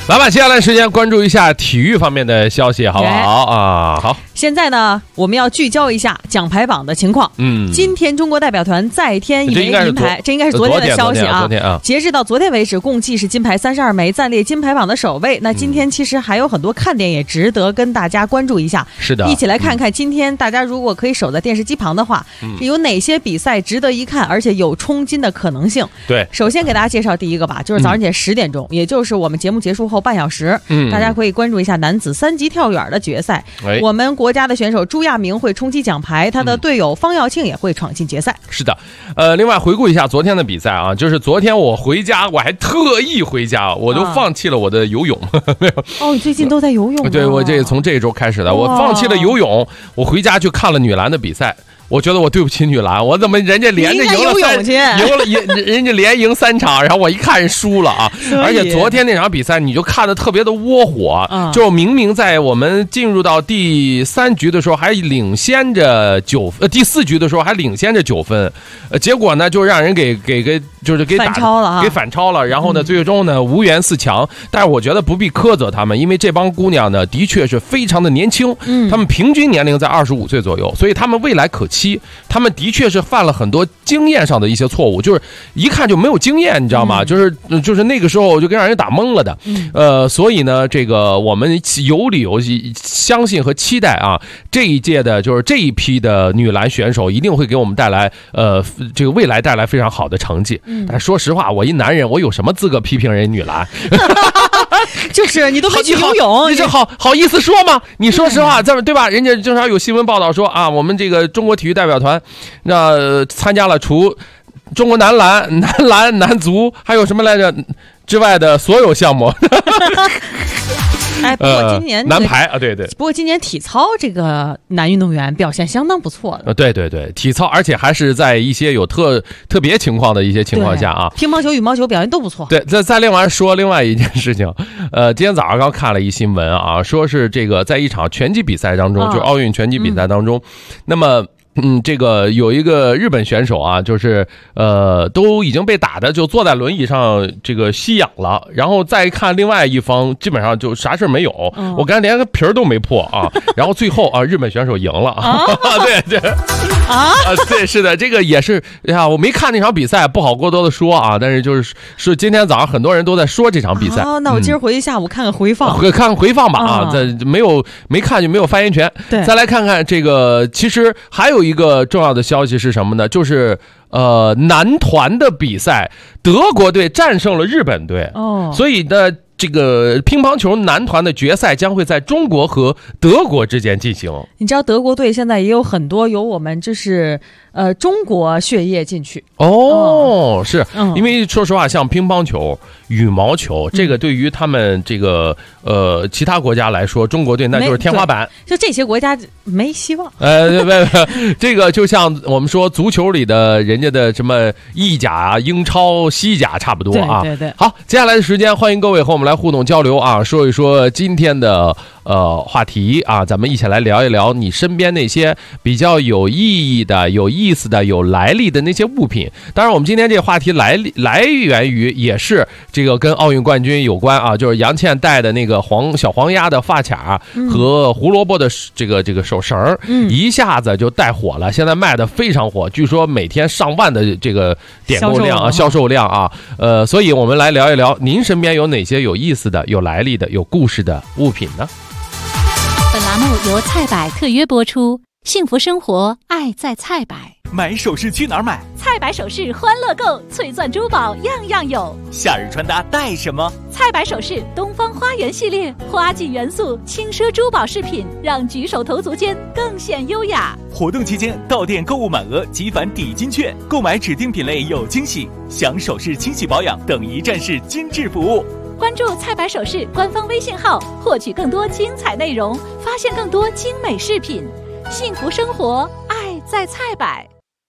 E: 来吧，接下来时间关注一下体育方面的消息，好不好啊？好。
F: 现在呢，我们要聚焦一下奖牌榜的情况。今天中国代表团再添一枚银牌，这应该是昨天的消息啊。截至到昨天为止，共计是金牌32枚，暂列金牌榜的首位。那今天其实还有很多看点，也值得跟大家关注一下。
E: 是的，
F: 一起来看看今天大家如果可以守在电视机旁的话，有哪些比赛值得一看，而且有冲金的可能性。
E: 对，
F: 首先给大家介绍第一个吧，就是早上起来10点钟，也就是我们节目结束后半小时，大家可以关注一下男子3级跳远的决赛。我们国家的选手朱亚明会冲击奖牌，他的队友方耀庆也会闯进决赛。
E: 是的，另外回顾一下昨天的比赛啊，就是昨天我回家，我还特意回家，我就放弃了我的游泳。
F: 哦，你最近都在游泳？
E: 对，我这从这一周开始的，我放弃了游泳，我回家去看了女篮的比赛。我觉得我对不起女篮，我怎么人家连着赢了人家连赢3场，然后我一看人输了啊！而且昨天那场比赛你就看得特别的窝火，就明明在我们进入到第3局的时候还领先着第4局的时候还领先着9分，结果呢就让人给
F: 反超了，
E: 给反超了，然后呢最终呢无缘4强。但是我觉得不必苛责他们，因为这帮姑娘呢的确是非常的年轻，她们平均年龄在25岁左右，所以她们未来可期。他们的确是犯了很多经验上的一些错误，就是一看就没有经验，你知道吗？就是那个时候就给让人打懵了的。所以呢，这个我们有理由相信和期待啊，这一届的就是这一批的女篮选手一定会给我们带来这个未来带来非常好的成绩。但说实话，我一男人，我有什么资格批评人女篮？
F: 就是你都没去游泳，
E: 你这好意思说吗？你说实话，对吧？人家经常有新闻报道说啊，我们这个中国体育代表团参加了除中国男篮、男足还有什么来着之外的所有项目。
F: 不过今年
E: 男排啊，对。
F: 不过今年体操这个男运动员表现相当不错的。
E: 对，体操，而且还是在一些有特别情况的一些情况下啊，
F: 乒乓球、羽毛球表现都不错。
E: 对，再另外说另外一件事情，今天早上刚看了一新闻啊，说是这个在一场拳击比赛当中，就是奥运拳击比赛当中，那么。这个有一个日本选手啊，就是都已经被打的就坐在轮椅上这个吸氧了，然后再看另外一方基本上就啥事没有，我感觉连个皮儿都没破啊，然后最后啊日本选手赢了啊，对对是的，这个也是呀，我没看那场比赛，不好过多的说啊，但是就是今天早上很多人都在说这场比赛。
F: 那我今儿回去下午看看回放，
E: 看回放吧啊，没看就没有发言权。
F: 对，
E: 再来看看这个，其实还有一个重要的消息是什么呢？就是男团的比赛，德国队战胜了日本队。所以呢，这个乒乓球男团的决赛将会在中国和德国之间进行。
F: 你知道德国队现在也有很多有我们就是中国血液进去
E: 是因为说实话，像乒乓球、羽毛球，这个对于他们这个其他国家来说，中国队那就是天花板，
F: 就这些国家没希望。
E: 这个就像我们说足球里的人家的什么意甲、英超、西甲差不多啊。
F: 对。
E: 好，接下来的时间，欢迎各位和我们来互动交流啊，说一说今天的话题啊，咱们一起来聊一聊你身边那些比较有意义的、有意思的、有来历的那些物品。当然，我们今天这个话题来源于也是这个跟奥运冠军有关啊，就是杨倩戴的那个小黄鸭的发卡和胡萝卜的这个手绳，一下子就带火了，现在卖的非常火，据说每天上万的这个点购量啊、销售量啊，所以我们来聊一聊，您身边有哪些有意思的、有来历的、有故事的物品呢？
C: 本栏目由菜百特约播出，幸福生活，爱在菜百。
O: 买首饰去哪儿买？
C: 菜百首饰欢乐购，翠钻珠宝样样有。
O: 夏日穿搭带什么？
C: 菜百首饰东方花园系列，花季元素轻奢珠宝饰品，让举手投足间更显优雅。
O: 活动期间到店购物满额即返抵金券，购买指定品类有惊喜，享首饰清洗保养等一站式精致服务。
C: 关注菜百首饰官方微信号，获取更多精彩内容，发现更多精美饰品。幸福生活，爱在菜百。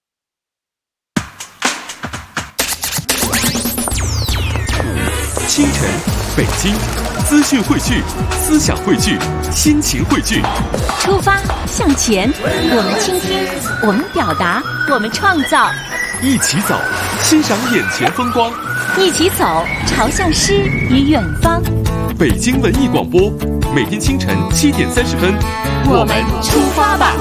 B: 清晨，北京，资讯汇聚，思想汇聚，心情汇聚。
C: 出发向前，我们倾听，我们表达，我们创造。
B: 一起走，欣赏眼前风光。
C: 一起走，朝向诗与远方。
B: 北京文艺广播，每天清晨7点30分，我们出发吧。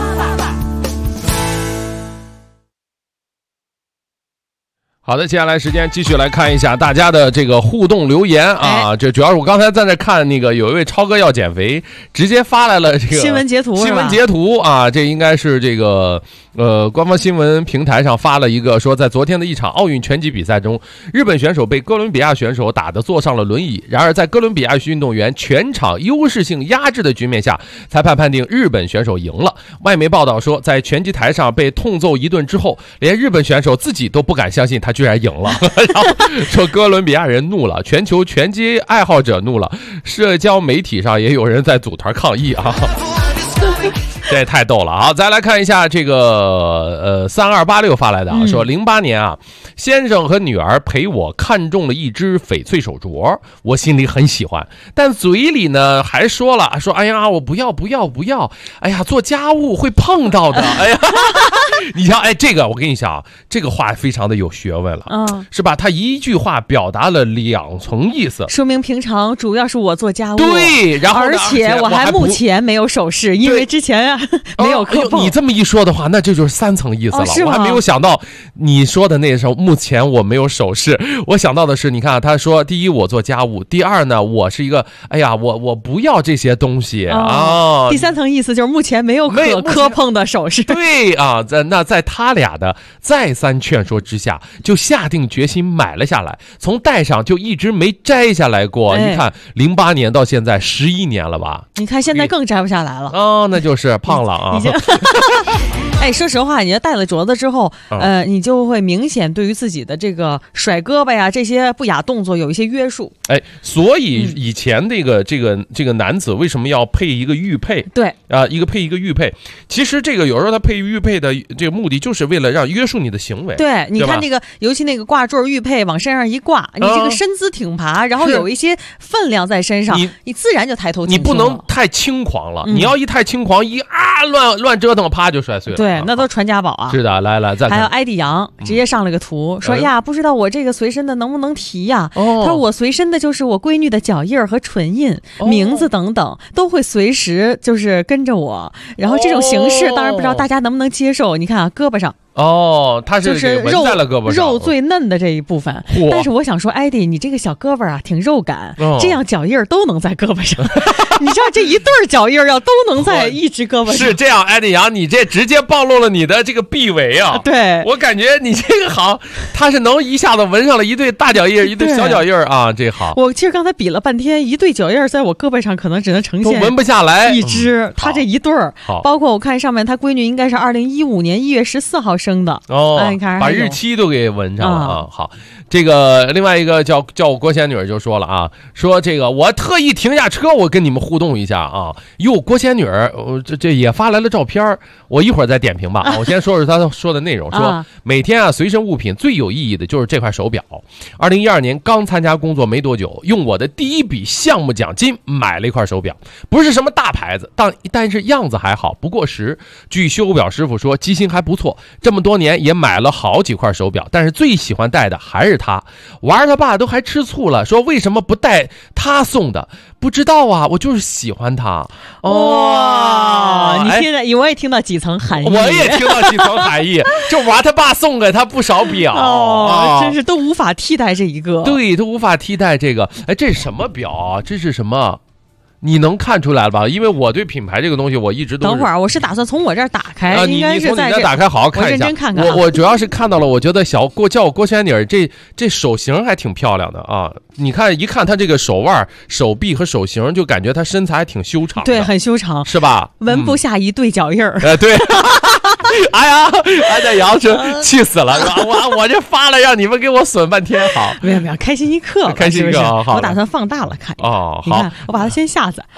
E: 好的，接下来时间继续来看一下大家的这个互动留言啊。这主要是我刚才在那看那个有一位超哥要减肥，直接发来了这个
F: 新闻截图
E: 啊，这应该是这个官方新闻平台上发了一个说，在昨天的一场奥运拳击比赛中，日本选手被哥伦比亚选手打得坐上了轮椅。然而在哥伦比亚运动员全场优势性压制的局面下，裁判判定日本选手赢了。外媒报道说，在拳击台上被痛揍一顿之后，连日本选手自己都不敢相信他居然赢了。然后说哥伦比亚人怒了，全球拳击爱好者怒了，社交媒体上也有人在组团抗议啊。这也太逗了啊！再来看一下这个3286发来的啊，说08年啊，先生和女儿陪我看中了一只翡翠手镯，我心里很喜欢，但嘴里呢还说了说，哎呀，我不要，哎呀，做家务会碰到的，哎呀，你瞧，哎，这个我跟你讲，这个话非常的有学问了，是吧？他一句话表达了2层意思，
F: 说明平常主要是我做家务，
E: 对，然后
F: 而且我还目前没有首饰，因为之前没有磕碰。
E: 你这么一说的话，那这就是3层意思了。我还没有想到你说的那时候，目前我没有首饰。我想到的是，你看他说，第一我做家务，第二呢，我是一个，哎呀，我不要这些东西啊。
F: 第3层意思就是目前没有可磕碰的首饰。
E: 对啊，在他俩的再三劝说之下，就下定决心买了下来，从戴上就一直没摘下来过。你看08年到现在11年了吧？
F: 你看现在更摘不下来了。
E: 哦，那就是胖了啊。
F: 哎，说实话，你戴了镯子之后，你就会明显对于自己的这个甩胳膊呀这些不雅动作有一些约束。
E: 哎，所以以前这个男子为什么要配一个玉佩？
F: 对
E: 啊，配一个玉佩。其实这个有时候他配玉佩的这个目的就是为了让约束你的行为。
F: 对，你看那个，尤其那个挂坠玉佩往身上一挂，你这个身姿挺拔，然后有一些分量在身上，你自然就抬头挺胸了。
E: 你不能太轻狂了，你要一太轻狂，乱折腾，啪就摔碎了。
F: 对，那都传家宝啊。
E: 是的，来再看。
F: 还有艾迪杨直接上了个图，说呀，不知道我这个随身的能不能提呀？他说我随身的就是我闺女的脚印和唇印、名字等等，都会随时就是跟着我。然后这种形式，当然不知道大家能不能接受。你看啊，胳膊上。
E: 它是
F: 就是肉最嫩的这一部分，但是我想说，艾迪，你这个小胳膊啊，挺肉感，这样脚印都能在胳膊上。你知道这一对脚印要都能在一只胳膊上，
E: 是这样，艾迪杨，你这直接暴露了你的这个臂围啊！
F: 对，
E: 我感觉你这个好，他是能一下子纹上了一对大脚印，一对小脚印啊，这好。
F: 我其实刚才比了半天，一对脚印在我胳膊上可能只能呈现
E: 都纹不下来
F: 一只，他这一对儿，包括我看上面他闺女应该是2015年1月14号生的
E: 你看把日期都给纹上了啊。好，这个另外一个叫我郭仙女就说了啊，说这个我特意停下车，我跟你们互动一下啊。哟，郭仙女这也发来了照片，我一会儿再点评吧。我先说说她说的内容，说每天啊随身物品最有意义的就是这块手表。2012年刚参加工作没多久，用我的第一笔项目奖金买了一块手表，不是什么大牌子，但是样子还好，不过时。据修表师傅说，机芯还不错，这么多年也买了好几块手表，但是最喜欢戴的还是他。娃儿他爸都还吃醋了，说为什么不戴他送的？不知道啊，我就是喜欢他。
F: 哇，你听着，我也听到几层含义，
E: 我也听到几层含义。这娃他爸送给他不少表，
F: 真是都无法替代这一个。
E: 对，都无法替代这个。哎，这是什么表啊？这是什么？你能看出来了吧？因为我对品牌这个东西，我一直都是。
F: 等会儿，我是打算从我这儿打开，应该是在
E: 你从你这打开好好看一下。
F: 我认真看看。
E: 我主要是看到了，我觉得叫我郭仙女这手型还挺漂亮的啊！你看一看她这个手腕、手臂和手型，就感觉她身材还挺修长的。
F: 对，很修长，
E: 是吧？
F: 纹不下一对脚印儿。
E: 对。哎呀，这杨生气死了！我这发了，让你们给我损半天。好，
F: 没有，开心一刻，
E: 开心一刻。
F: 我打算放大了看。
E: 好，
F: 你看，我把它先下载。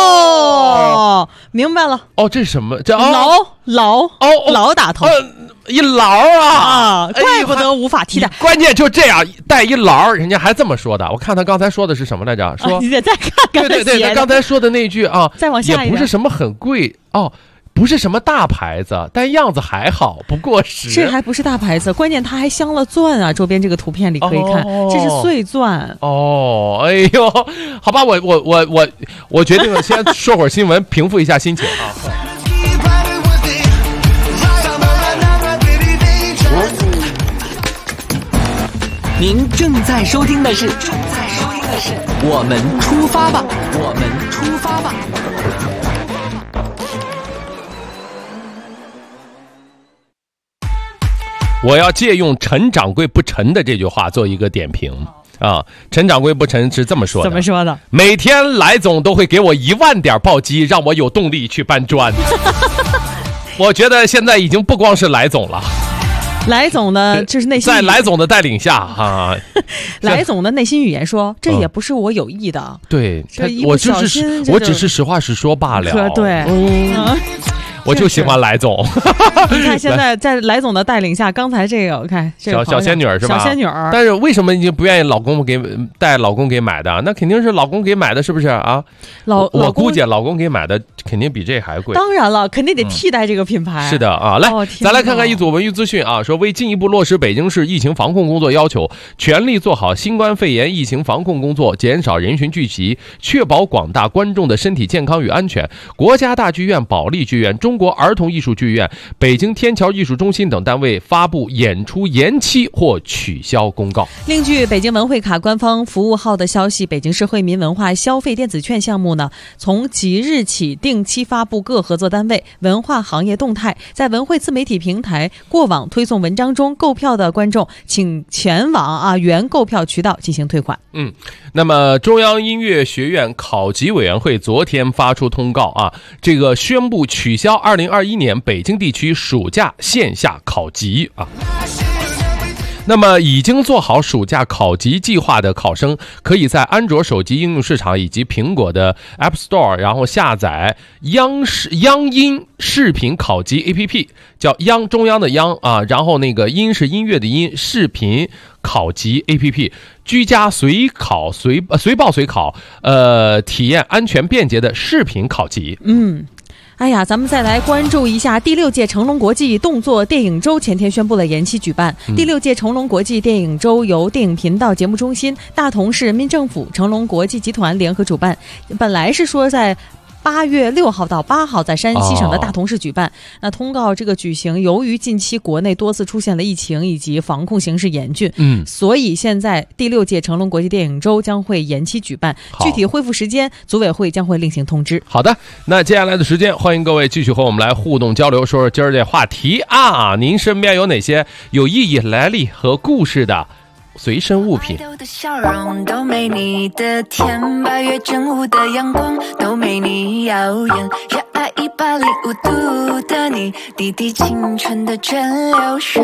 F: 明白了。
E: 这是什么？这
F: 老打头。
E: 一劳啊！
F: 怪不得无法替代。
E: 关键就这样带一劳，人家还这么说的。我看他刚才说的是什么来着？说
F: 你得再看看。
E: 对，他刚才说的那句啊，
F: 再往下一点，
E: 也不是什么很贵不是什么大牌子，但样子还好，不过时。
F: 这还不是大牌子，关键它还镶了钻啊！周边这个图片里可以看，这是碎钻。
E: 哦，哎呦，好吧，我决定了，先说会儿新闻，平复一下心情啊。
M: 您正在收听的是我们出发吧，我们出发吧。
E: 我要借用陈掌柜不沉的这句话做一个点评啊。陈掌柜不沉是这么说的，
F: 怎么说的？
E: 每天来总都会给我1万点暴击，让我有动力去搬砖。我觉得现在已经不光是来总了。
F: 来总的就是内心，
E: 在来总的带领下啊，
F: 来总的内心语言说，这也不是我有意的。
E: 对，我只是实话实说罢了。
F: 对，
E: 我就喜欢来总。
F: 你看现在在来总的带领下，刚才这个我看
E: 小仙女是吧？
F: 小仙女。
E: 但是为什么你不愿意老公给买的？那肯定是老公给买的，是不是啊？我估计老公给买的肯定比这还贵。
F: 当然了，肯定得替代这个品牌。
E: 是的啊，来，咱来看看一组文娱资讯啊，说为进一步落实北京市疫情防控工作要求，全力做好新冠肺炎疫情防控工作，减少人群聚集，确保广大观众的身体健康与安全。国家大剧院、保利剧院、中国儿童艺术剧院、北京天桥艺术中心等单位发布演出延期或取消公告。
F: 另据北京文汇卡官方服务号的消息，北京市惠民文化消费电子券项目呢，从即日起定期发布各合作单位文化行业动态，在文汇自媒体平台过往推送文章中购票的观众，请前往原购票渠道进行退款。
E: 那么中央音乐学院考级委员会昨天发出通告啊，这个宣布取消2021年北京地区暑假线下考级啊。那么已经做好暑假考级计划的考生，可以在安卓手机应用市场以及苹果的 App Store 然后下载央音视频考级 APP， 叫中央的央啊，然后那个音是音乐的音，视频考级 APP， 居家随报随考，体验安全便捷的视频考级。
F: 哎呀，咱们再来关注一下第6届成龙国际动作电影周前天宣布了延期举办。第6届成龙国际电影周由电影频道节目中心、大同市人民政府、成龙国际集团联合主办，本来是说在8月6号到8号在山西省的大同市举办。那通告这个举行，由于近期国内多次出现了疫情以及防控形势严峻，所以现在第6届成龙国际电影周将会延期举办，具体恢复时间组委会将会另行通知。
E: 好的，那接下来的时间，欢迎各位继续和我们来互动交流，说说今儿这话题啊，您身边有哪些有意义、来历和故事的随身物品？
Q: 的笑容都没你的甜，8月正午的阳光都没你耀眼，热爱105度的你，滴滴青春的蒸馏水。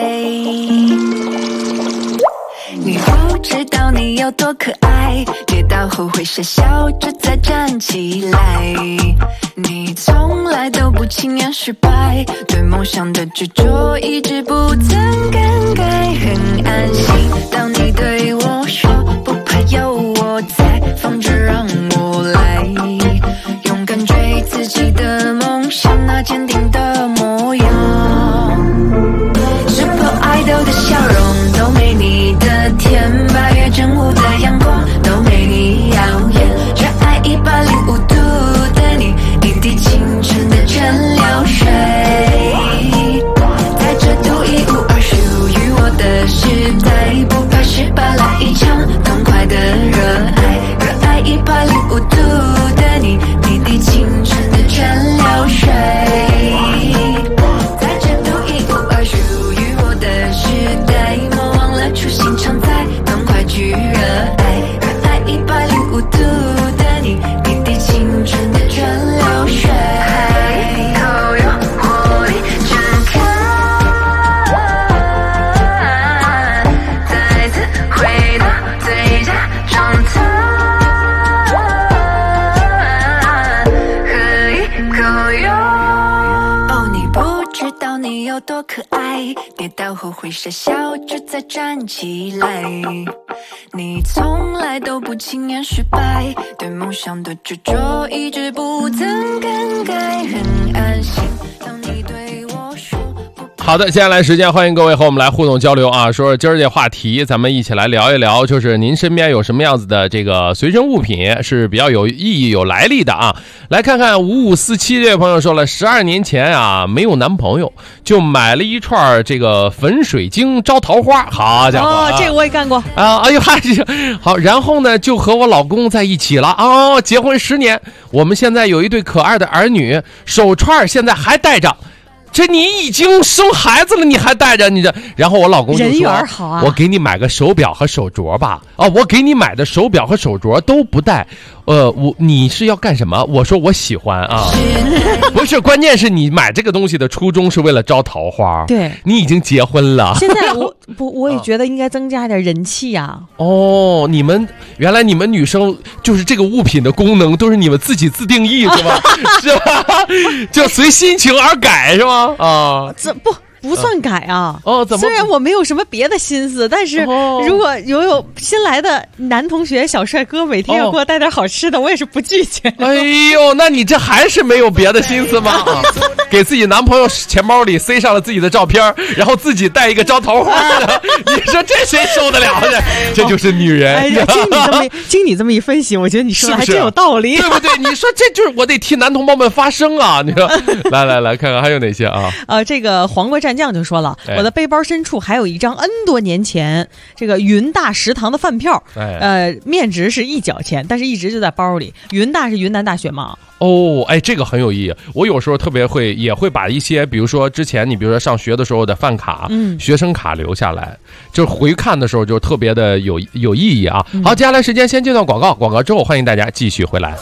Q: 你不知道你有多可爱，跌倒后会傻笑着再站起来。你从来都不轻言失败，对梦想的执着一直不曾更改，很安心。当你对我说不怕有我在，放着让我来，勇敢追自己的梦想，那坚定的模样。Super Idol 的笑容都没你的甜，8月正午的阳光都没你耀眼，热爱105度的你，滴滴青春的蒸馏水，在这独一无二属于我的时代，不怕失败来一场知道你有多可爱，跌倒后会傻笑着再站起来。你从来都不轻言失败，对梦想的执着一直不曾更改，很安心当你对我说。
E: 好的，接下来时间欢迎各位和我们来互动交流啊！说今儿这话题，咱们一起来聊一聊，就是您身边有什么样子的这个随身物品是比较有意义、有来历的啊？来看看5547这位朋友说了，12年前啊没有男朋友，就买了一串这个粉水晶招桃花，好家伙！
F: 哦，这个我也干过
E: 啊！哎呦嗨，好，然后呢就和我老公在一起了哦，结婚10年，我们现在有一对可爱的儿女，手串现在还戴着。这你已经生孩子了，你还带着你这，然后我老公就说
F: 人缘好啊，
E: 我给你买个手表和手镯吧。啊，我给你买的手表和手镯都不戴。你是要干什么？我说我喜欢啊，不是，关键是你买这个东西的初衷是为了招桃花。
F: 对，
E: 你已经结婚了。
F: 现在我也觉得应该增加点人气啊。
E: 哦，原来你们女生就是这个物品的功能都是你们自己自定义是吗？是吧？就随心情而改是吗？啊，
F: 这不算改啊！
E: 哦，怎么？
F: 虽然我没有什么别的心思，但是如果有新来的男同学、小帅哥每天要给我带点好吃的，我也是不拒绝。
E: 哎呦，那你这还是没有别的心思吗？给自己男朋友钱包里塞上了自己的照片，然后自己带一个招桃花的，你说这谁受得了呢？这就是女人。
F: 哎呀，经你这么一分析，我觉得你说的还真有道理，
E: 对不对？你说这就是我得替男同胞们发声啊！你说，来看看还有哪些啊？
F: 这个黄瓜蘸酱就说了，我的背包深处还有一张 N 多年前这个云大食堂的饭票，面值是1角钱，但是一直就在包里。云大是云南大学吗？
E: 哦，哎，这个很有意义。我有时候特别也会把一些，比如说之前你比如说上学的时候的饭卡、学生卡留下来，就是回看的时候就特别的有意义啊。好，接下来时间先进段广告，广告之后欢迎大家继续回来。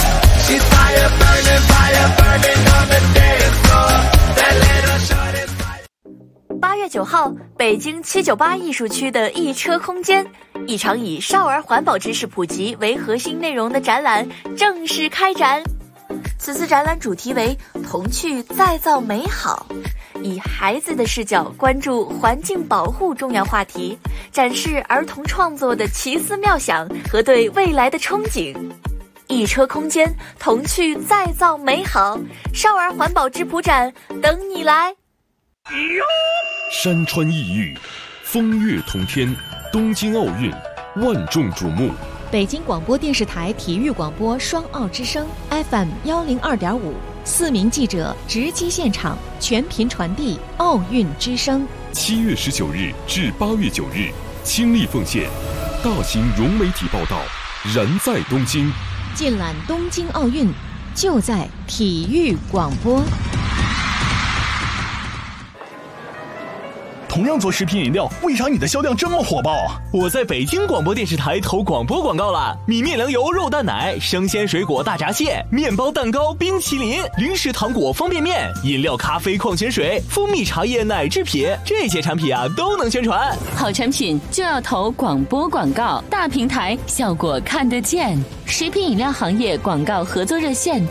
I: 8月9号，北京798艺术区的一车空间，一场以少儿环保知识普及为核心内容的展览正式开展。此次展览主题为童趣再造美好，以孩子的视角关注环境保护重要话题，展示儿童创作的奇思妙想和对未来的憧憬。一车空间，童趣再造美好，少儿环保质朴展等你来。
B: 山川异域，风月同天，东京奥运万众瞩目。
K: 北京广播电视台体育广播双奥之声 FM 102.5，4名记者直击现场，全频传递奥运之声。
B: 7月19日至8月9日，倾力奉献，大型融媒体报道，燃在东京。
K: 尽览东京奥运，就在体育广播。
R: 同样做食品饮料，为啥你的销量这么火爆？我在北京广播电视台投广播广告了，米面粮油肉蛋奶、生鲜水果大闸蟹、面包蛋糕、冰淇淋、零食糖果、方便面、饮料、咖啡、矿泉水、蜂蜜茶叶、奶制品，这些产品啊都能宣传。
S: 好产品就要投广播广告，大平台效果看得见。食品饮料行业广告合作热线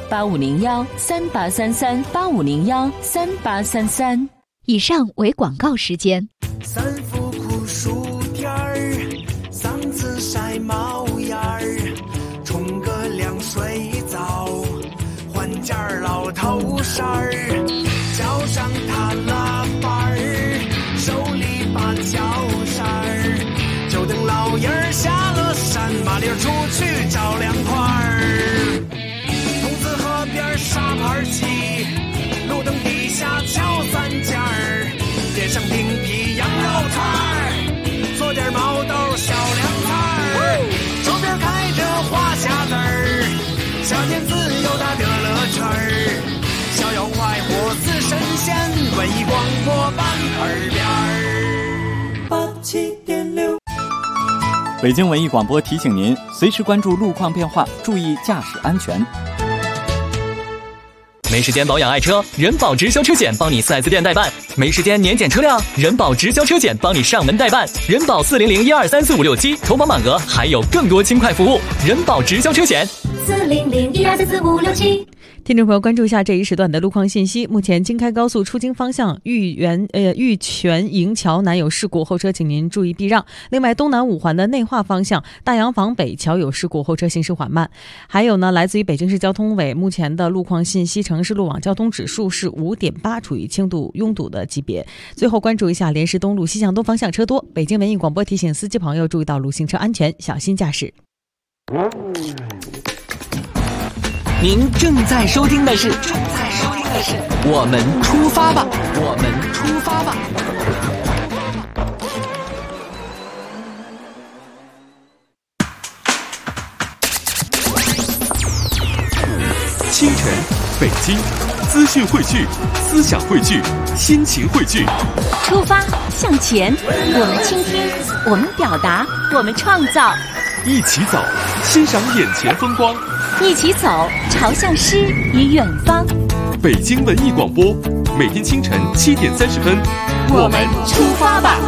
S: 8501-3833-8501-3833。
C: 以上为广告时间。
G: 三伏酷暑天儿，嗓子晒冒烟儿，冲个凉水澡，换件老头衫儿，脚上踏拉板儿，手里把脚扇儿，就等老爷儿下了山，麻溜出去找凉快儿。筒子河边沙盘棋，路灯底下敲三尖儿，点上冰皮羊肉串儿，做点毛豆小凉菜儿，周边开着花匣子儿，夏天自由的乐乐圈儿，逍遥快活似神仙，文艺广播伴耳边儿。87.6。
N: 北京文艺广播提醒您，随时关注路况变化，注意驾驶安全。
J: 没时间保养爱车，人保直销车险帮你4S店代办；没时间年检车辆，人保直销车险帮你上门代办。人保400-1234567，投保满额还有更多轻快服务。人保直销车险400-1234567。
F: 听众朋友，关注一下这一时段的路况信息。目前京开高速出京方向玉泉营桥南有事故，后车请您注意避让。另外，东南5环的内化方向大洋坊北桥有事故，后车行驶缓慢。还有呢，来自于北京市交通委目前的路况信息，城市路网交通指数是5.8，处于轻度拥堵的级别。最后关注一下莲石东路西向东方向车多，北京文艺广播提醒司机朋友注意道路行车安全，小心驾驶。
M: 您正在收听的是我们出发吧，我们出发吧。
B: 清晨，北京，资讯汇聚，思想汇聚，心情汇聚。
C: 出发向前，我们倾听，我们表达，我们创造。
B: 一起走，欣赏眼前风光。
C: 一起走，朝向诗与远方。
B: 北京文艺广播，每天清晨7点30分，
C: 我们出发吧。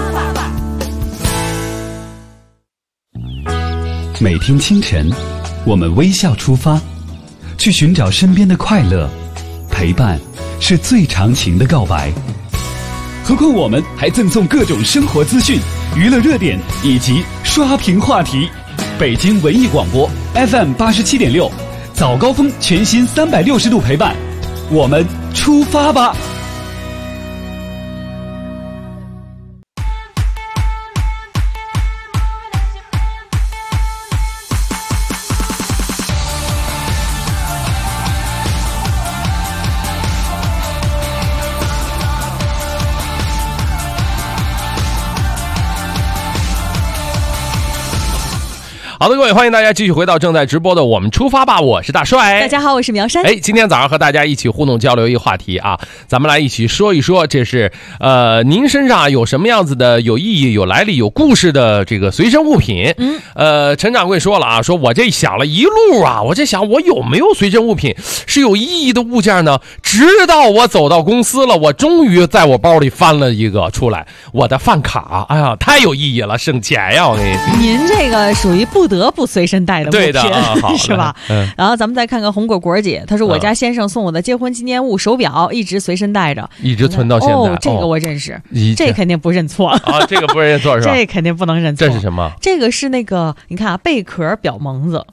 A: 每天清晨，我们微笑出发，去寻找身边的快乐。陪伴是最长情的告白。何况我们还赠送各种生活资讯、娱乐热点以及刷屏话题。北京文艺广播 FM 87.6，早高峰全新360度陪伴，我们出发吧。
E: 好的，各位，欢迎大家继续回到正在直播的我们出发吧，我是大帅。
F: 大家好，我是苗山。
E: 今天早上和大家一起互动交流一个话题啊，咱们来一起说一说，这是您身上有什么样子的有意义、有来历、有故事的这个随身物品？陈掌柜说了啊，说我这想了一路啊，我这想我有没有随身物品是有意义的物件呢？直到我走到公司了，我终于在我包里翻了一个出来，我的饭卡，哎呀，太有意义了，省钱呀！我跟你说，
F: 您这个属于不得不随身带的物品，
E: 对的好
F: 是吧？然后咱们再看看红果果姐，她说我家先生送我的结婚纪念物手表，一直随身带着，
E: 一直存到现在。
F: 这个我认识，这肯定不认错
E: 啊，这个不认错是吧？
F: 这肯定不能认错。
E: 这是什么？
F: 这个是那个，你看啊，贝壳表蒙子。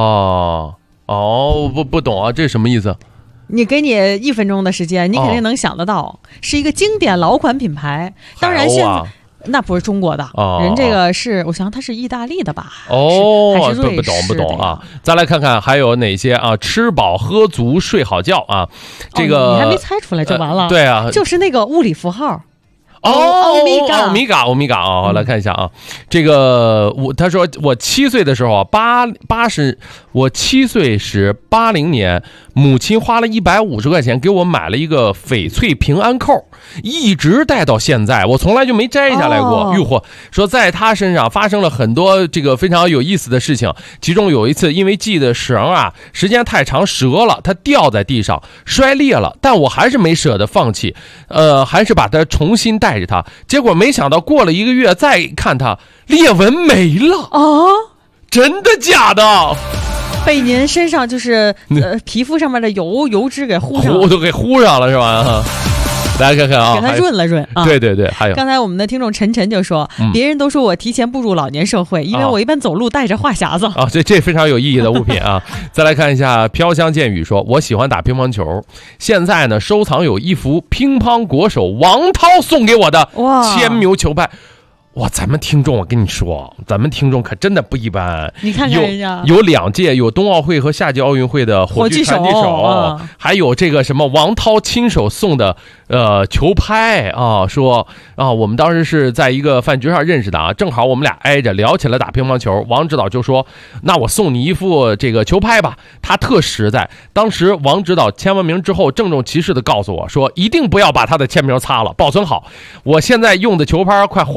E: 不懂啊，这是什么意思？
F: 你给你1分钟的时间，你肯定能想得到，是一个经典老款品牌。当然现在。那不是中国的，人这个是我想它是意大利的吧？还是瑞士的？不懂啊！
E: 再来看看还有哪些啊？吃饱喝足睡好觉啊！这个
F: 你还没猜出来就完了？
E: 对啊，
F: 就是那个物理符号。
E: 欧米伽啊！来看一下啊，这个他说我7岁的时候我7岁时80年，母亲花了150块钱给我买了一个翡翠平安扣，一直戴到现在，我从来就没摘下来过。哟嚯，说在他身上发生了很多这个非常有意思的事情，其中有一次因为系的绳啊时间太长折了，它掉在地上摔裂了，但我还是没舍得放弃，还是把它重新戴着它。结果没想到过了1个月再看它，裂纹没了啊！真的假的？
F: 被您身上就是皮肤上面的油脂给糊上了，
E: 都给糊上了是吧？大家看看啊，
F: 给它润了润啊。
E: 对，还有
F: 刚才我们的听众晨就说，别人都说我提前步入老年社会，因为我一般走路带着话匣子
E: 啊。这非常有意义的物品啊。再来看一下飘香渐雨说，我喜欢打乒乓球，现在呢收藏有一幅乒乓国手王涛送给我的铅球球拍。哇，咱们听众，我跟你说，咱们听众可真的不一般。
F: 你看看人家
E: 有2届，有冬奥会和夏季奥运会的火炬传递手，还有这个什么王涛亲手送的球拍啊。说啊，我们当时是在一个饭局上认识的啊，正好我们俩挨着聊起了打乒乓球。王指导就说：“那我送你一副这个球拍吧。”他特实在。当时王指导签完名之后，郑重其事的告诉我说：“一定不要把他的签名擦了，保存好。我现在用的球拍快坏了。”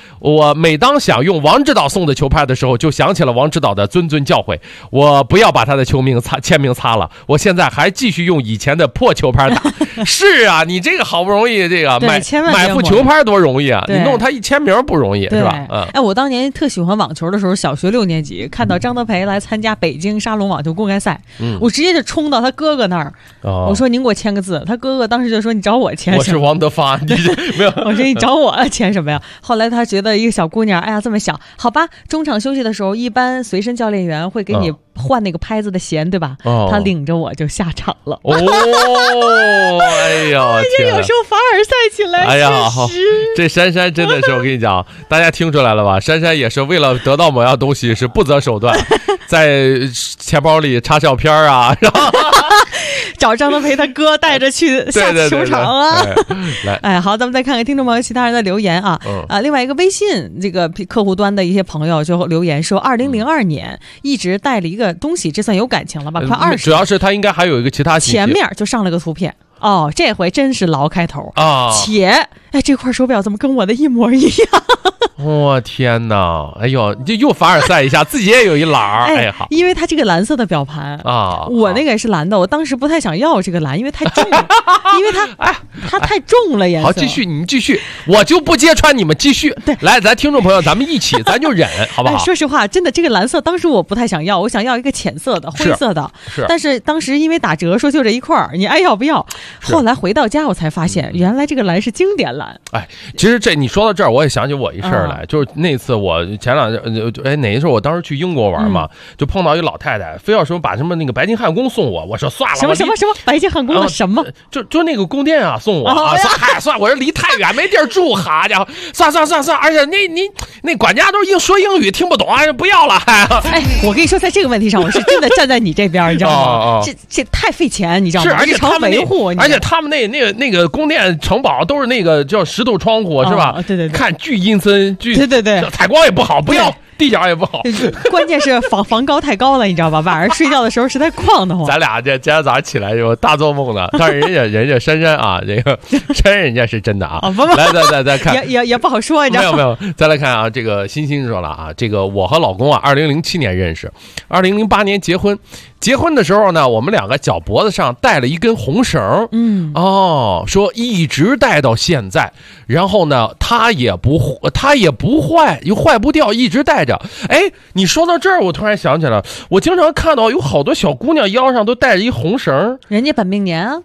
E: 我每当想用王指导送的球拍的时候，就想起了王指导的谆谆教诲，我不要把他的签名擦了，我现在还继续用以前的破球拍打。是啊，你这个好不容易这个买副球拍多容易啊，你弄他一签名不容易是吧？
F: 哎，我当年特喜欢网球的时候，小学6年级看到张德培来参加北京沙龙网球公开赛，我直接就冲到他哥哥那儿，我说您给我签个字，他哥哥当时就说你找我签，
E: 我是王德发，你没有，
F: 我说你找我签什么呀？后来他觉得一个小姑娘，哎呀这么小，好吧，中场休息的时候，一般随身教练员会给你换那个拍子的弦，对吧？他领着我就下场了。
E: 哎呀，
F: 这有时候凡尔赛起来，
E: 哎呀，好，这珊珊真的是，我跟你讲，大家听出来了吧？珊珊也是为了得到某样东西是不择手段，在钱包里插照片啊，然后
F: 找张德培他哥带着去下球场啊。
E: 来，
F: 哎，好，咱们再看看听众朋友其他人的留言啊。另外一个微信这个客户端的一些朋友就留言说，2002年一直带了一个东西，这算有感情了吧？快20年，
E: 主要是他应该还有一个其他信息，
F: 前面就上了个图片。哦，这回真是牢开头
E: 啊！
F: 且，哎，这块手表怎么跟我的一模一样？
E: 我天哪！哎呦，你就又凡尔赛一下，自己也有一栏儿。哎呀，好，
F: 因为它这个蓝色的表盘
E: 啊，
F: 我那个也是蓝的，我当时不太想要这个蓝，因为太重了，因为它太重了颜色。
E: 好，继续，你们继续，我就不揭穿你们，继续。
F: 对，
E: 来，咱听众朋友，咱们一起，咱就忍，好不好？
F: 说实话，真的这个蓝色当时我不太想要，我想要一个浅色的、灰色的。
E: 是。
F: 但是当时因为打折说就这一块儿，你爱要不要？后来回到家我才发现，原来这个蓝是经典蓝。
E: 哎，其实你说到这儿，我也想起我一事儿来，就是那次我前两哪一次我当时去英国玩嘛，就碰到一老太太，非要说把什么那个白金汉宫送我说算了，
F: 什么白金汉宫的什么？
E: 就那个宫殿啊，送我啊，算，我这离太远没地儿住，好家伙，算，而且那管家都说英语听不懂啊，不要了。
F: 哎，我跟你说，在这个问题上，我是真的站在你这边，你知道吗？这太费钱，你知道吗？
E: 而且他们那个宫殿城堡都是那个叫石头窗户，是吧？
F: 对，
E: 看巨阴森，
F: 对，
E: 采光也不好，不要。地角也不好，
F: 关键是房高太高了，你知道吧？晚上睡觉的时候实在旷得慌。
E: 咱俩这今天早上起来就大做梦呢，但是人家珊珊啊，这个真人家是真的啊。来再看，
F: 也不好说，你知道吗？
E: 没有，再来看啊，这个欣欣说了啊，这个我和老公啊，2007年认识，2008年结婚。结婚的时候呢，我们两个脚脖子上带了一根红绳，说一直带到现在，然后呢，它也不坏，又坏不掉，一直带着。哎，你说到这儿，我突然想起来，我经常看到有好多小姑娘腰上都带着一红绳，
F: 人家本命年啊。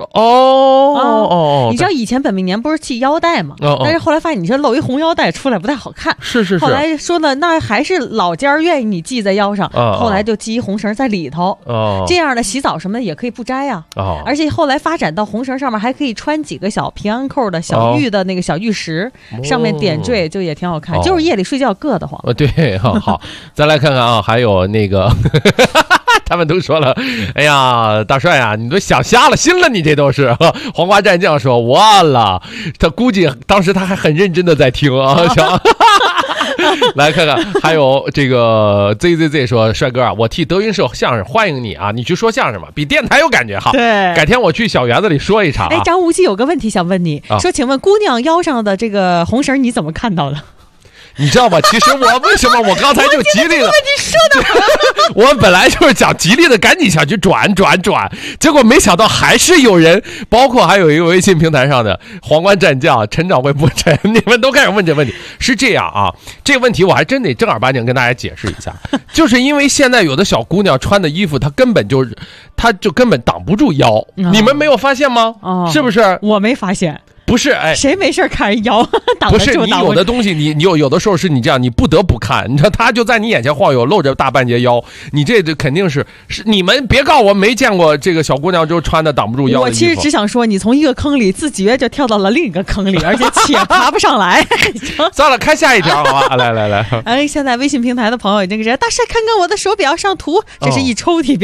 E: 哦，
F: 你知道以前本命年不是系腰带吗？但是后来发现你这露一红腰带出来不太好看，
E: 是。
F: 后来说呢，那还是老家愿意你系在腰上，后来就系一红绳在里头，这样的洗澡什么的也可以不摘啊。而且后来发展到红绳上面还可以穿几个小平安扣的小玉的那个小玉石，上面点缀就也挺好看，就是夜里睡觉硌得慌。
E: 对，好，再来看看啊，还有那个。他们都说了，哎呀，大帅啊，你都想瞎了心了，你这都是。黄瓜战将说完了，他估计当时他还很认真的在听啊。来看看，还有这个 ZZZ 说，帅哥啊，我替德云社相声欢迎你啊，你去说相声吧，比电台有感觉哈。
F: 对，
E: 改天我去小园子里说一场。
F: 哎，张无忌有个问题想问你，说，请问姑娘腰上的这个红绳你怎么看到的？
E: 你知道吗？其实为什么我刚才就极力的，我本来就是讲极力的，赶紧想去转，结果没想到还是有人，包括还有一个微信平台上的皇冠战将陈长会不陈，你们都开始问这问题。是这样啊，这个问题我还真得正儿八经跟大家解释一下，就是因为现在有的小姑娘穿的衣服，她就根本挡不住腰，你们没有发现吗？是不是？
F: 我没发现。
E: 不是，哎，
F: 谁没事看人腰挡得住？
E: 不是，你有的东西，你有的时候是你这样，你不得不看。你知道，他就在你眼前晃悠，露着大半截腰，你这肯定是你们别告我没见过这个小姑娘就穿的挡不住腰的衣服。
F: 我其实只想说，你从一个坑里自觉就跳到了另一个坑里，而且爬不上来。
E: 算了，看下一条好吧。来。
F: 哎，现在微信平台的朋友已经是大帅，看看我的手表上图，这是一抽屉表。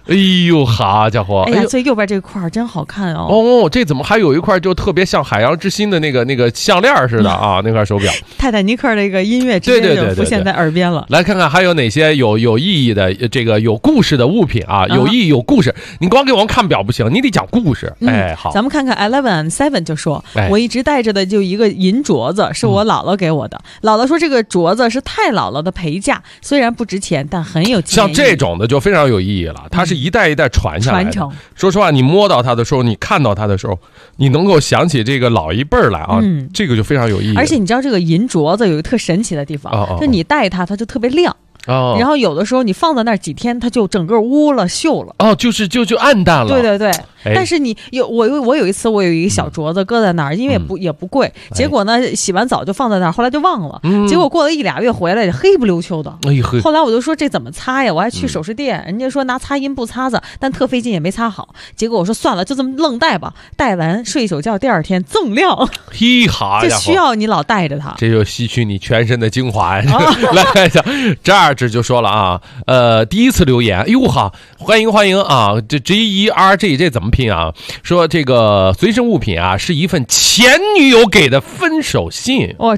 E: 哎呦，好家伙！
F: 哎呀，最右边这块真好看哦。
E: 哦，这怎么还有一块就特别像海洋之心的那个项链似的啊？那块手表，
F: 泰坦尼克那个音乐直接就浮现在耳边了。
E: 来看看还有哪些有意义的这个有故事的物品啊？有意义有故事，你光给我们看表不行，你得讲故事。哎，好，
F: 咱们看看 11&7 就说，我一直带着的就一个银镯子，是我姥姥给我的。姥姥说这个镯子是太姥姥的陪嫁，虽然不值钱，但很有纪念意义。
E: 像这种的就非常有意义了，它是一代一代传下来的。说实话，你摸到它的时候，你看到它的时候，你能够想起这个老一辈儿来啊，这个就非常有意义。
F: 而且你知道这个银镯子有一个特神奇的地方，就你戴它就特别亮。然后有的时候你放在那儿几天，它就整个污了锈了。
E: 哦，就暗淡了。
F: 对对对。但是你我有一次我有一个小镯子搁在那儿，因为也不贵，结果呢洗完澡就放在那儿，后来就忘了。结果过了1、2月回来黑不溜秋的。后来我就说这怎么擦呀？我还去首饰店，人家说拿擦阴布擦擦，但特费劲也没擦好。结果我说算了，就这么愣戴吧。戴完睡一宿觉，第二天锃亮。
E: 嘿哈，
F: 这需要你老带着它，
E: 这就吸取你全身的精华呀。来看一下，这就说了啊，第一次留言，哎呦哈，欢迎啊，这 GERG 这怎么拼啊？说这个随身物品啊，是一份前女友给的分手信。
F: 哦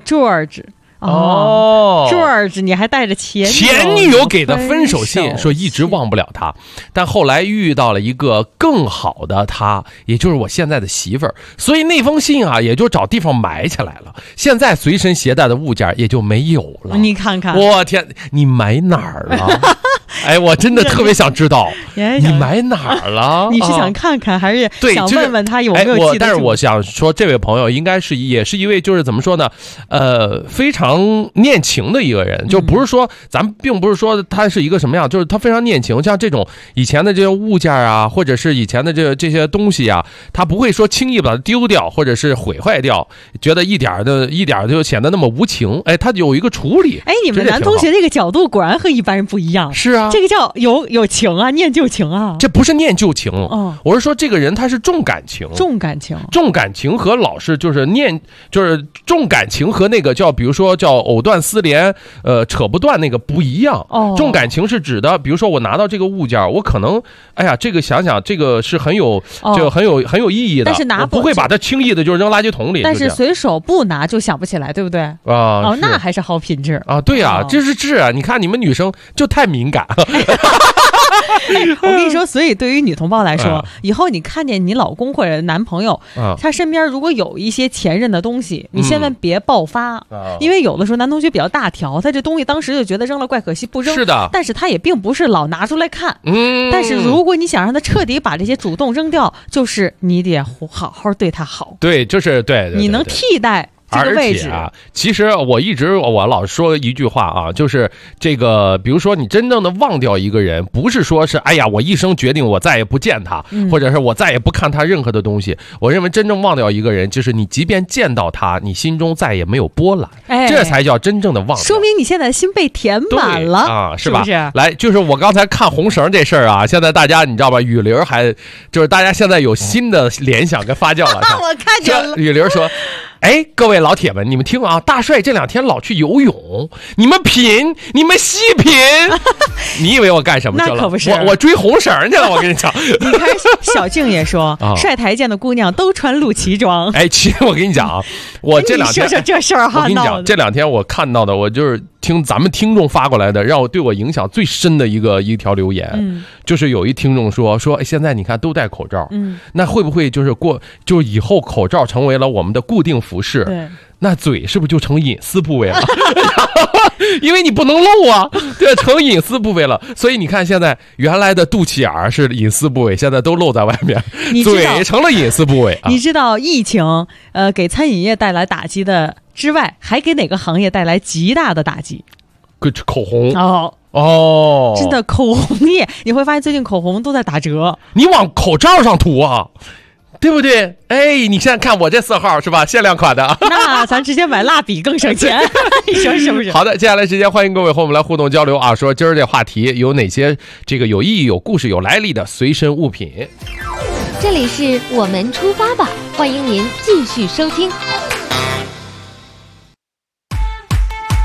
F: ，George。George， 你还带着前
E: 女友给的分手信，说一直忘不了他，但后来遇到了一个更好的他，也就是我现在的媳妇儿，所以那封信啊，也就找地方埋起来了。现在随身携带的物件也就没有了。
F: 你看看，
E: 我天，你埋哪儿了？哎，我真的特别想知道你埋哪儿了。
F: 你是想看看，还是想问问他有没有记得住？
E: 但是我想说，这位朋友应该也是一位，就是怎么说呢？非常念情的一个人，就不是说咱并不是说他是一个什么样，就是他非常念情。像这种以前的这些物件啊，或者是以前的这些东西啊，他不会说轻易把它丢掉，或者是毁坏掉，觉得一点就显得那么无情。哎，他有一个处理。
F: 哎，你们男同学这个角度果然和一般人不一样。
E: 是啊。
F: 这个叫有情啊，念旧情啊。
E: 这不是念旧情，我是说这个人他是重感情，
F: 重感情和老是就是重感情和那个叫比如说叫藕断丝连，扯不断那个不一样。重感情是指的，比如说我拿到这个物件，我可能哎呀，这个想想这个是很有意义的， 但是
E: 我不会把它轻易的就扔垃圾桶里。
F: 但是随手不拿就想不起来，对不对？那还是好品质
E: 啊。对啊，这是啊。你看你们女生就太敏感。
F: 我跟你说，所以对于女同胞来说，以后你看见你老公或者男朋友，他身边如果有一些前任的东西，你千万别爆发，因为有的时候男同学比较大条，他这东西当时就觉得扔了怪可惜，不扔。
E: 是的，
F: 但是他也并不是老拿出来看。但是如果你想让他彻底把这些主动扔掉，就是你得好好对他好。
E: 对，就是对，
F: 你能替代。这个位置
E: 啊，其实我老说一句话啊，就是这个，比如说你真正的忘掉一个人，不是说是哎呀，我一生决定我再也不见他，或者是我再也不看他任何的东西。我认为真正忘掉一个人，就是你即便见到他，你心中再也没有波澜，这才叫真正的忘掉。
F: 说明你现在的心被填满了
E: 啊，是吧？
F: 是不是？
E: 来，就是我刚才看红绳这事儿啊，现在大家你知道吧？雨林还就是大家现在有新的联想跟发酵了。
F: 我看见了，
E: 雨林说。哎，各位老铁们，你们听啊，大帅这2天老去游泳，你们品，你们细品。你以为我干什么去了？
F: 那可不是，
E: 我追红绳去了。我跟你讲，
F: 你看小静也说，帅台见的姑娘都穿露脐装。
E: 哎，其实我跟你讲啊，我这2天
F: 说说这事儿哈，
E: 我跟你讲，这2天我看到的，我就是听咱们听众发过来的，让我对我影响最深的一条留言，就是有一听众说，哎，现在你看都戴口罩，那会不会就是以后口罩成为了我们的固定服饰？
F: 对，
E: 那嘴是不是就成隐私部位了？因为你不能露啊，对，成隐私部位了。所以你看，现在原来的肚脐眼是隐私部位，现在都露在外面，嘴成了隐私部位。
F: 你知道疫情给餐饮业带来打击的之外，还给哪个行业带来极大的打击？
E: 口红
F: 哦，真的口红业，你会发现最近口红都在打折，
E: 你往口罩上涂啊。对不对？哎，你现在看我这色号是吧？限量款的。
F: 那咱直接买蜡笔更省钱，你说是不是？
E: 好的，接下来时间欢迎各位和我们来互动交流啊，说今儿这话题有哪些这个有意义、有故事、有来历的随身物品？
H: 这里是我们出发吧，欢迎您继续收听。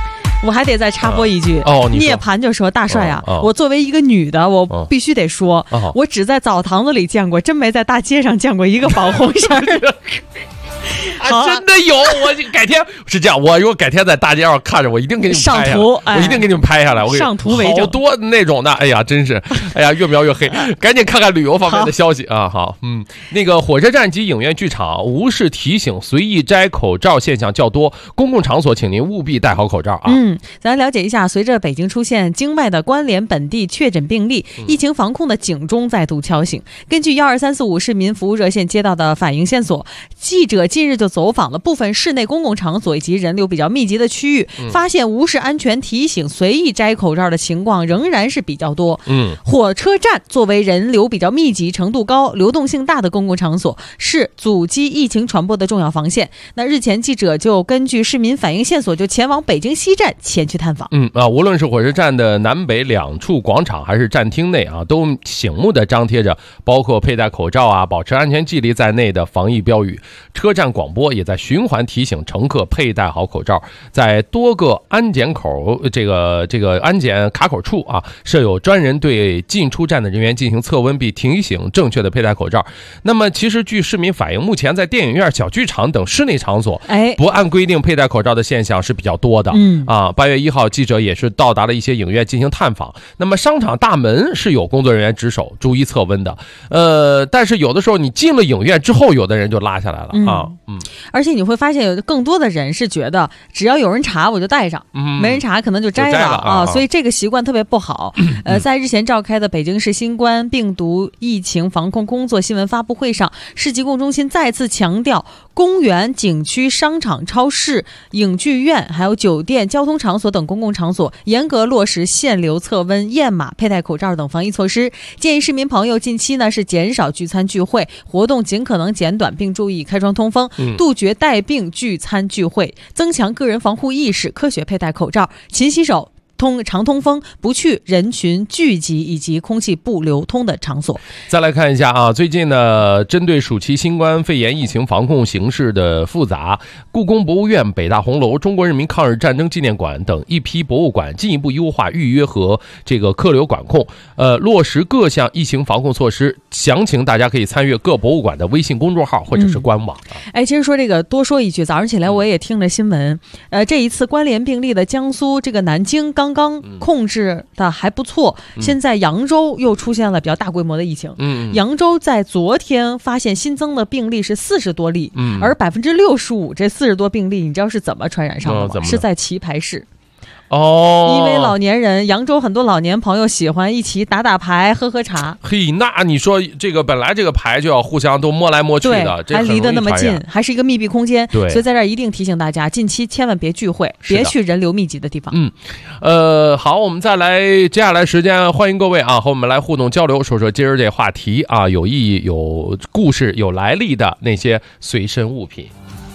F: 我还得再插播一句涅槃就说大帅啊，我作为一个女的，我必须得说，我只在澡堂子里见过，真没在大街上见过一个绑红绳的。
E: 真的有，我改天是这样，我如果改天在大街上看着，我一定给你们拍下来，我一定给你们拍下来，我
F: 上图为证，
E: 好多那种的，哎呀，真是，哎呀，越描越黑，赶紧看看旅游方面的消息啊！好，那个火车站及影院剧场无视提醒随意摘口罩现象较多，公共场所请您务必戴好口罩啊！
F: 咱了解一下，随着北京出现境外的关联本地确诊病例，疫情防控的警钟再度敲醒。根据12345市民服务热线接到的反映线索，记者近日就走访了部分室内公共场所以及人流比较密集的区域，发现无视安全提醒随意摘口罩的情况仍然是比较多。火车站作为人流比较密集、程度高、流动性大的公共场所，是阻击疫情传播的重要防线。那日前记者就根据市民反映线索，就前往北京西站前去探访。
E: 无论是火车站的南北两处广场还是站厅内啊，都醒目的张贴着包括佩戴口罩啊、保持安全距离在内的防疫标语。车站广播也在循环提醒乘客佩戴好口罩，在多个安检口这个安检卡口处啊，设有专人对进出站的人员进行测温并提醒正确的佩戴口罩。那么其实据市民反映，目前在电影院、小剧场等室内场所，不按规定佩戴口罩的现象是比较多的。8月1号记者也是到达了一些影院进行探访，那么商场大门是有工作人员值守逐一测温的，但是有的时候你进了影院之后，有的人就拉下来了啊。
F: 而且你会发现有更多的人是觉得只要有人查我就戴上，没人查可能就摘了啊，所以这个习惯特别不好。在日前召开的北京市新冠病毒疫情防控工作新闻发布会上，市疾控中心再次强调，公园、景区、商场、超市、影剧院还有酒店、交通场所等公共场所严格落实限流测温、验码、佩戴口罩等防疫措施。建议市民朋友近期呢是减少聚餐聚会，活动尽可能减短，并注意开窗通风，杜绝带病聚餐聚会，增强个人防护意识，科学佩戴口罩，勤洗手，常通风，不去人群聚集以及空气不流通的场所。
E: 再来看一下啊，最近呢，针对暑期新冠肺炎疫情防控形势的复杂，故宫博物院、北大红楼、中国人民抗日战争纪念馆等一批博物馆进一步优化预约和这个客流管控，落实各项疫情防控措施。详情大家可以参阅各博物馆的微信公众号或者是官网。
F: 其实说这个多说一句，早上起来我也听了新闻，这一次关联病例的江苏这个南京刚控制的还不错，现在扬州又出现了比较大规模的疫情。扬州在昨天发现新增的病例是40多例，而65%这40多病例，你知道是怎么传染上的吗？是在棋牌室。因为老年人，扬州很多老年朋友喜欢一起打牌、喝茶。
E: 嘿，那你说这个本来这个牌就要互相都摸来摸去的，
F: 还离得那么近，还是一个密闭空间。所以在这儿一定提醒大家，近期千万别聚会，别去人流密集的地方。
E: 好，我们再来，接下来时间欢迎各位啊，和我们来互动交流，说说今儿这话题啊，有意义、有故事、有来历的那些随身物品。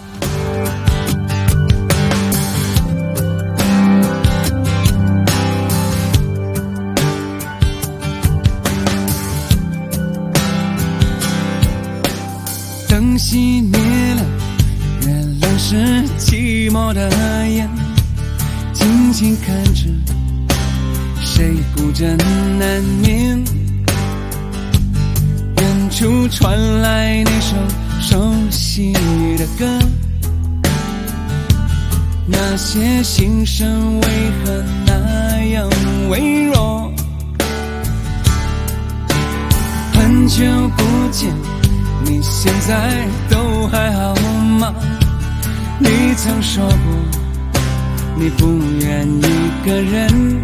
G: 灯熄灭了，月亮是寂寞的眼，静静看着谁孤枕难眠。远处传来那首熟悉的歌，那些心声为何那样微弱？很久不见，你现在都还好吗？你曾说过你不愿一个人，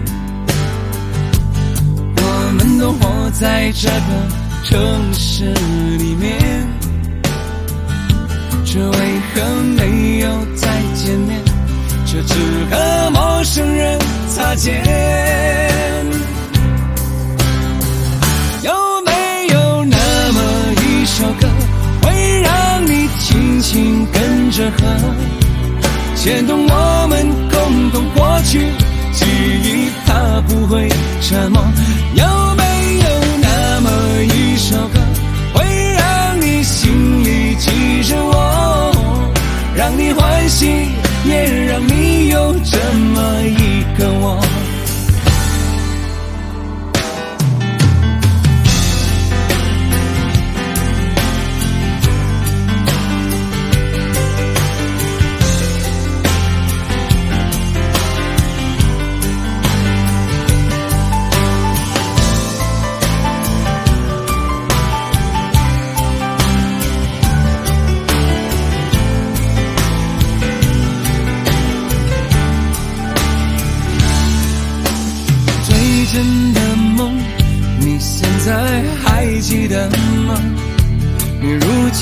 G: 我们都活在这个城市里面，这为何没有再见面，却只和陌生人擦肩？有没有那么一首歌，会让你轻轻跟着和，牵动我们共同过去记忆，它不会沉默。有没有那么一首歌，会让你心里记着我，让你欢喜，也让你有这么一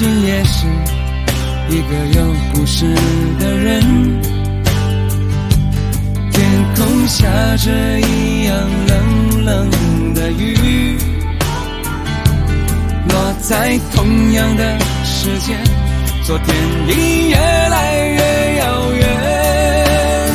T: 情也是一个有故事的人。天空下着一样冷冷的雨，落在同样的时间，昨天已越来越遥远。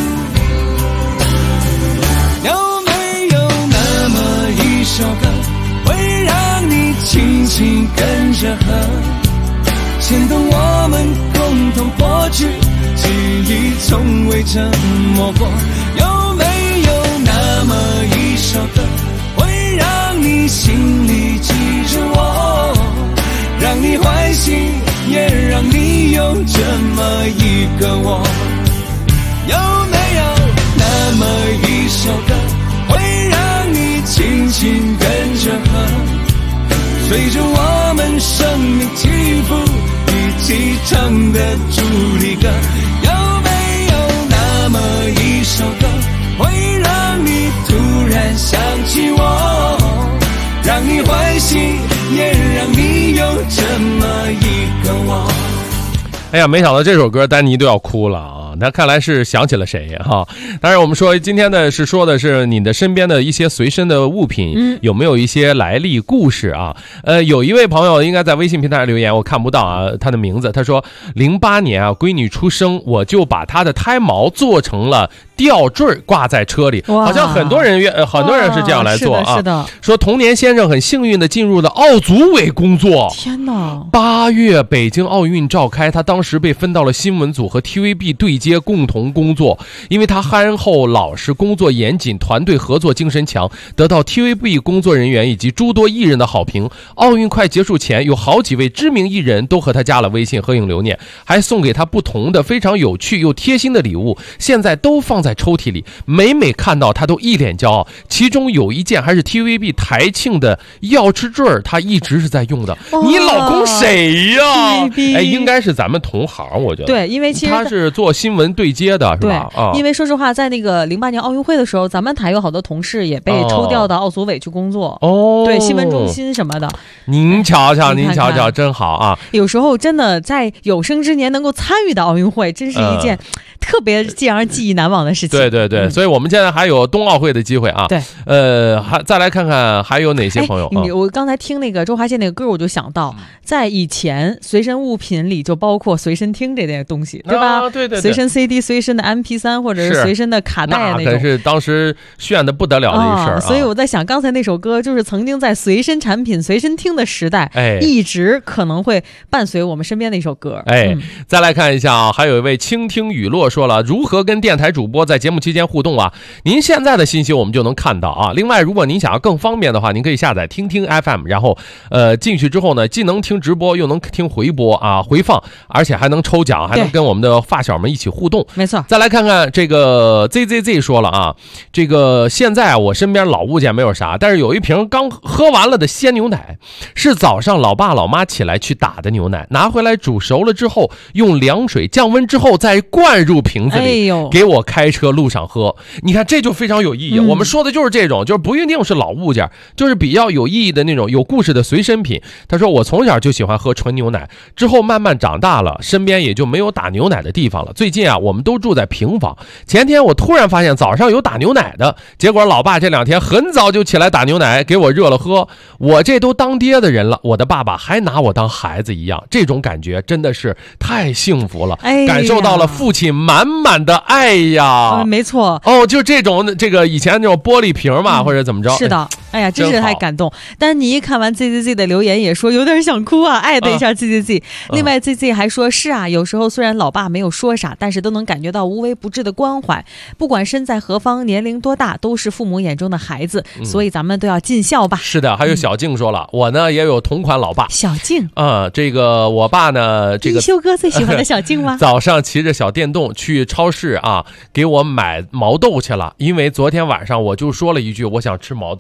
T: 有没有那么一首歌，会让你轻轻跟着和，牵动我们共同过去，记忆从未沉默过。有没有那么一首歌，会让你心里记住我，让你欢喜，也让你有这么一个我。有没有那么一首歌，会让你轻轻跟着和，随着我们生命起伏一起唱的主题歌。有没有那么一首歌，会让你突然想起我，让你欢喜，也让你有这么一个我。
E: 哎呀，没想到这首歌丹尼都要哭了啊！那看来是想起了谁哈。当然，我们说今天的说的是你的身边的一些随身的物品，有没有一些来历故事啊？有一位朋友应该在微信平台上留言，我看不到啊他的名字。他说08年啊，闺女出生，我就把她的胎毛做成了吊坠挂在车里，好像很多人是这样来做啊。
F: 是的。
E: 说童年先生很幸运的进入了奥组委工作。
F: 天哪
E: ！8月北京奥运召开，他当时被分到了新闻组和 TVB 对接共同工作，因为他憨厚老实，工作严谨，团队合作精神强，得到 TVB 工作人员以及诸多艺人的好评。奥运快结束前，有好几位知名艺人都和他加了微信合影留念，还送给他不同的非常有趣又贴心的礼物，现在都放在抽屉里，每看到他都一脸骄傲。其中有一件还是 TVB 台庆的钥匙坠，他一直是在用的。你老公谁呀？哎，应该是咱们同行，我觉得。
F: 对，因为其实
E: 他是做新闻对接的，是吧？
F: 对，因为说实话，在那个08年奥运会的时候，咱们台有好多同事也被抽调到奥组委去工作。哦，对，新闻中心什么的。
E: 您瞧瞧，您瞧瞧，真好啊！
F: 有时候真的在有生之年能够参与到奥运会，真是一件特别让人记忆难忘的事情。
E: 对对对，所以我们现在还有冬奥会的机会啊。
F: 对，
E: 再来看看还有哪些朋友。
F: 我刚才听那个周华健那个歌，我就想到，在以前随身物品里就包括随身听这类东西，对吧？
E: 对对对，
F: 随身 CD、随身的 MP3 或者是随身的卡带那种，
E: 可是当时炫的不得了的一事儿。
F: 所以我在想，刚才那首歌就是曾经在随身产品、随身听的时代，一直可能会伴随我们身边的一首歌。
E: 再来看一下啊，还有一位倾听雨落说了，如何跟电台主播在节目期间互动啊？您现在的信息我们就能看到啊。另外，如果您想要更方便的话，您可以下载听听 FM， 然后进去之后呢，既能听直播，又能听回播啊，回放，而且还能抽奖，还能跟我们的发小们一起互动。
F: 没错。
E: 再来看看这个 ZZZ 说了啊，这个现在我身边老物件没有啥，但是有一瓶刚喝完了的鲜牛奶，是早上老爸老妈起来去打的牛奶，拿回来煮熟了之后，用凉水降温之后再灌入瓶子里，给我开车路上喝。你看这就非常有意义。我们说的就是这种，就是不一定是老物件，就是比较有意义的那种有故事的随身品。他说我从小就喜欢喝纯牛奶，之后慢慢长大了，身边也就没有打牛奶的地方了。最近啊，我们都住在平房，前天我突然发现早上有打牛奶的，结果老爸这2天很早就起来打牛奶给我热了喝。我这都当爹的人了，我的爸爸还拿我当孩子一样，这种感觉真的是太幸福了，感受到了父亲满满的爱呀。
F: 没错。
E: 就这种这个以前那种玻璃瓶嘛，或者怎么着。
F: 是的。哎呀，真是太感动。丹尼看完 ZZZ 的留言也说有点想哭啊，艾特一下 ZZZ。另外 ZZZ 还说，是啊，有时候虽然老爸没有说啥，但是都能感觉到无微不至的关怀。不管身在何方，年龄多大，都是父母眼中的孩子，所以咱们都要尽孝吧。
E: 是的，还有小静说了，我呢也有同款老爸。
F: 小静
E: 这个我爸呢，这个
F: 修哥最喜欢的小静吗？
E: 早上骑着小电动去超市啊，给我买毛豆去了，因为昨天晚上我就说了一句我想吃毛豆。哎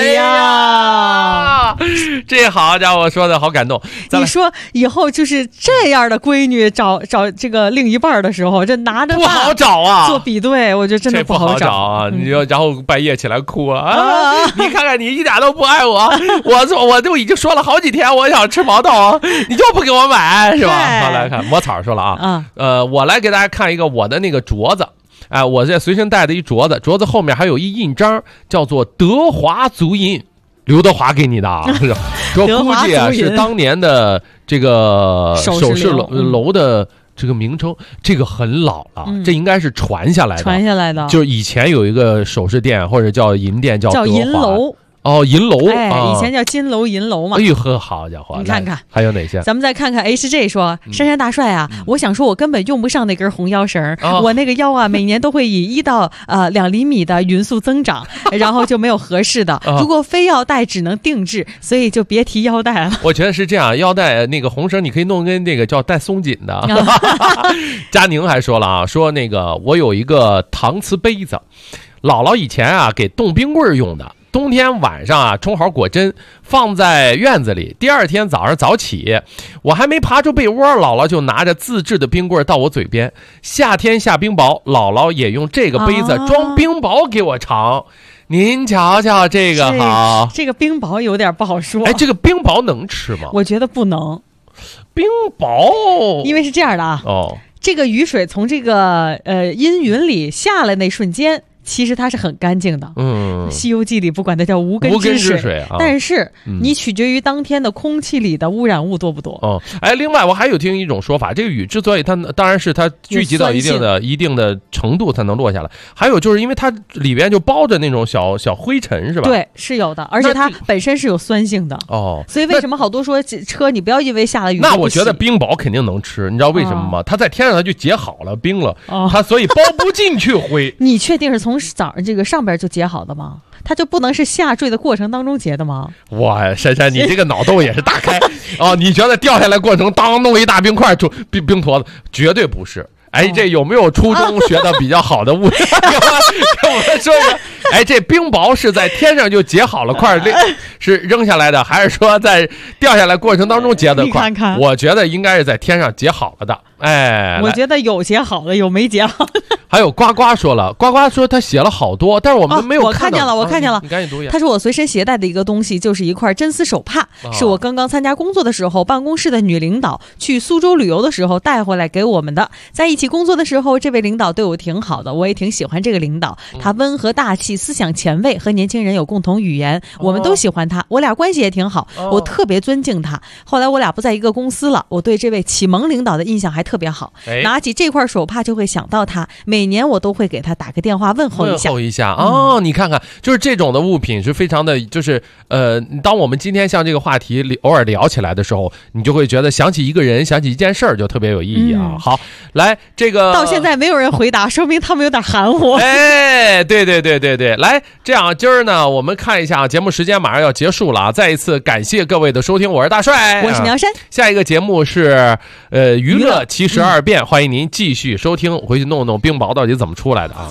F: 呀，
E: 这好家伙说的好感动。
F: 你说以后就是这样的闺女找这个另一半的时候，这拿着
E: 不好找啊，
F: 做比对，我觉得真的不好找
E: 啊。你就然后半夜起来哭啊，你看看你一点都不爱我，我都已经说了好几天我想吃毛豆，你就不给我买是吧？好，来看抹草说了啊，我来给大家看一个我的那个镯子。哎，我这随身带的一镯子，镯子后面还有一印章，叫做德华足印，刘德华给你的啊。说估计啊是当年的这个首饰楼的这个名称，这个很老了，这应该是传下来的。就是以前有一个首饰店或者叫银店叫
F: 银楼。
E: 哦，银楼，
F: 以前叫金楼银楼嘛。
E: 哎呦呵，好家伙，
F: 你看看
E: 还有哪些？
F: 咱们再看看 HJ 说，珊珊大帅啊，我想说我根本用不上那根红腰绳，我那个腰啊，每年都会以1到2厘米的匀速增长，然后就没有合适的。如果非要戴，只能定制，所以就别提腰带了。
E: 我觉得是这样，腰带那个红绳你可以弄跟那个叫带松紧的。佳宁还说了啊，说那个我有一个搪瓷杯子，姥姥以前啊给冻冰棍用的。冬天晚上啊，冲好果针放在院子里。第二天早上早起，我还没爬出被窝，姥姥就拿着自制的冰棍到我嘴边。夏天下冰雹，姥姥也用这个杯子装冰雹给我尝。您瞧瞧这个好，
F: 这个冰雹有点不好说。
E: 哎，这个冰雹能吃吗？
F: 我觉得不能。
E: 冰雹，
F: 因为是这样的啊。这个雨水从这个阴云里下来那瞬间。其实它是很干净的，西游记里不管它叫无根之水啊，但是你取决于当天的空气里的污染物多不多。
E: 哎，另外我还有听一种说法，这个雨之所以它当然是它聚集到一定的程度才能落下来，还有就是因为它里边就包着那种小灰尘是吧？
F: 对，是有的，而且它本身是有酸性的所以为什么好多说车你不要因为下了雨？
E: 那我觉得冰雹肯定能吃，你知道为什么吗？它在天上它就结好了冰了，它所以包不进去灰。
F: 你确定是从早上这个上边就结好的吗？它就不能是下坠的过程当中结的吗？
E: 哇，珊珊，你这个脑洞也是大开你觉得掉下来过程当弄一大冰块冰坨子，绝对不是。哎，这有没有初中学的比较好的物理？跟我们说说。哎，这冰雹是在天上就结好了块，是扔下来的，还是说在掉下来过程当中结的块？
F: 你看看，
E: 我觉得应该是在天上结好了的。哎，
F: 我觉得有结好了，有没结好的。
E: 还有呱呱说了，呱呱说他写了好多，但是我们没有看到。
F: 我看见了，
E: 你赶紧读一下。
F: 他说我随身携带的一个东西就是一块真丝手帕，是我刚刚参加工作的时候，办公室的女领导去苏州旅游的时候带回来给我们的。在一起工作的时候，这位领导对我挺好的，我也挺喜欢这个领导。他温和大气，思想前卫，和年轻人有共同语言，我们都喜欢他，我俩关系也挺好，我特别尊敬他。后来我俩不在一个公司了，我对这位启蒙领导的印象还特别好。拿起这块手帕就会想到他，每年我都会给他打个电话问候一下。
E: 你看看，就是这种的物品是非常的，就是当我们今天像这个话题偶尔聊起来的时候，你就会觉得想起一个人，想起一件事儿，就特别有意义啊。好，来这个
F: 到现在没有人回答，说明他们有点含糊。
E: 哎，对，来这样，今儿呢，我们看一下节目时间马上要结束了啊！再一次感谢各位的收听，我是大帅，
F: 我是苗山。
E: 下一个节目是娱乐72变，欢迎您继续收听，回去弄弄冰雹到底怎么出来的啊！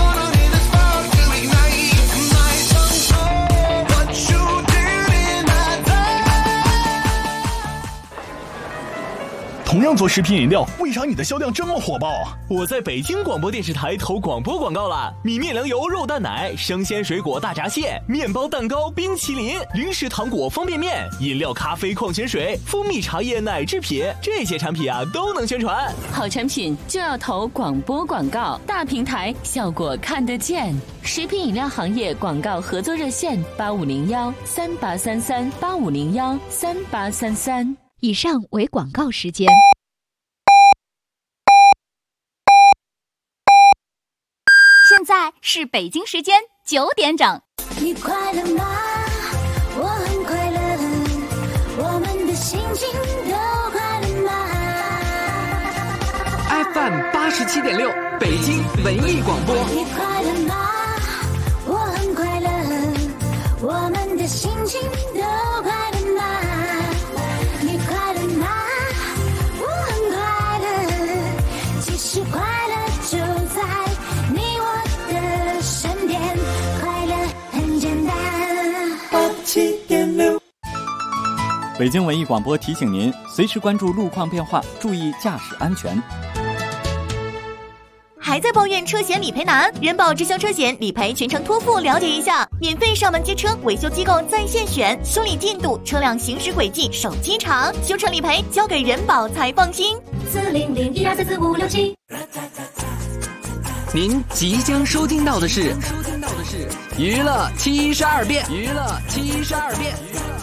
R: 同样做食品饮料，为啥你的销量这么火爆？我在北京广播电视台投广播广告了。米面粮油肉蛋奶、生鲜水果大闸蟹、面包蛋糕、冰淇淋、零食糖果方便面、饮料咖啡矿泉水、蜂蜜茶叶奶制品，这些产品啊都能宣传。
S: 好产品就要投广播广告，大平台效果看得见。食品饮料行业广告合作热线8501-3833-8501-3833。
C: 以上为广告时间。现在是北京时间9点整。
L: 你快乐吗？我很快乐，我们的心情都快乐吗
M: ？FM 87.6，北京文艺广播。
L: 你快乐吗？我很快乐，我们的心情都快乐吗？你快乐吗？我很快乐，其实快乐就在你我的身边，快乐很简单。
N: 北京文艺广播提醒您，随时关注路况变化，注意驾驶安全。
I: 还在抱怨车险理赔难？人保直销车险理赔全程托付，了解一下，免费上门接车，维修机构在线选，修理进度、车辆行驶轨迹手机查，修车理赔交给人保才放心。
M: 40012344567。您即将收听到的是娱乐72变。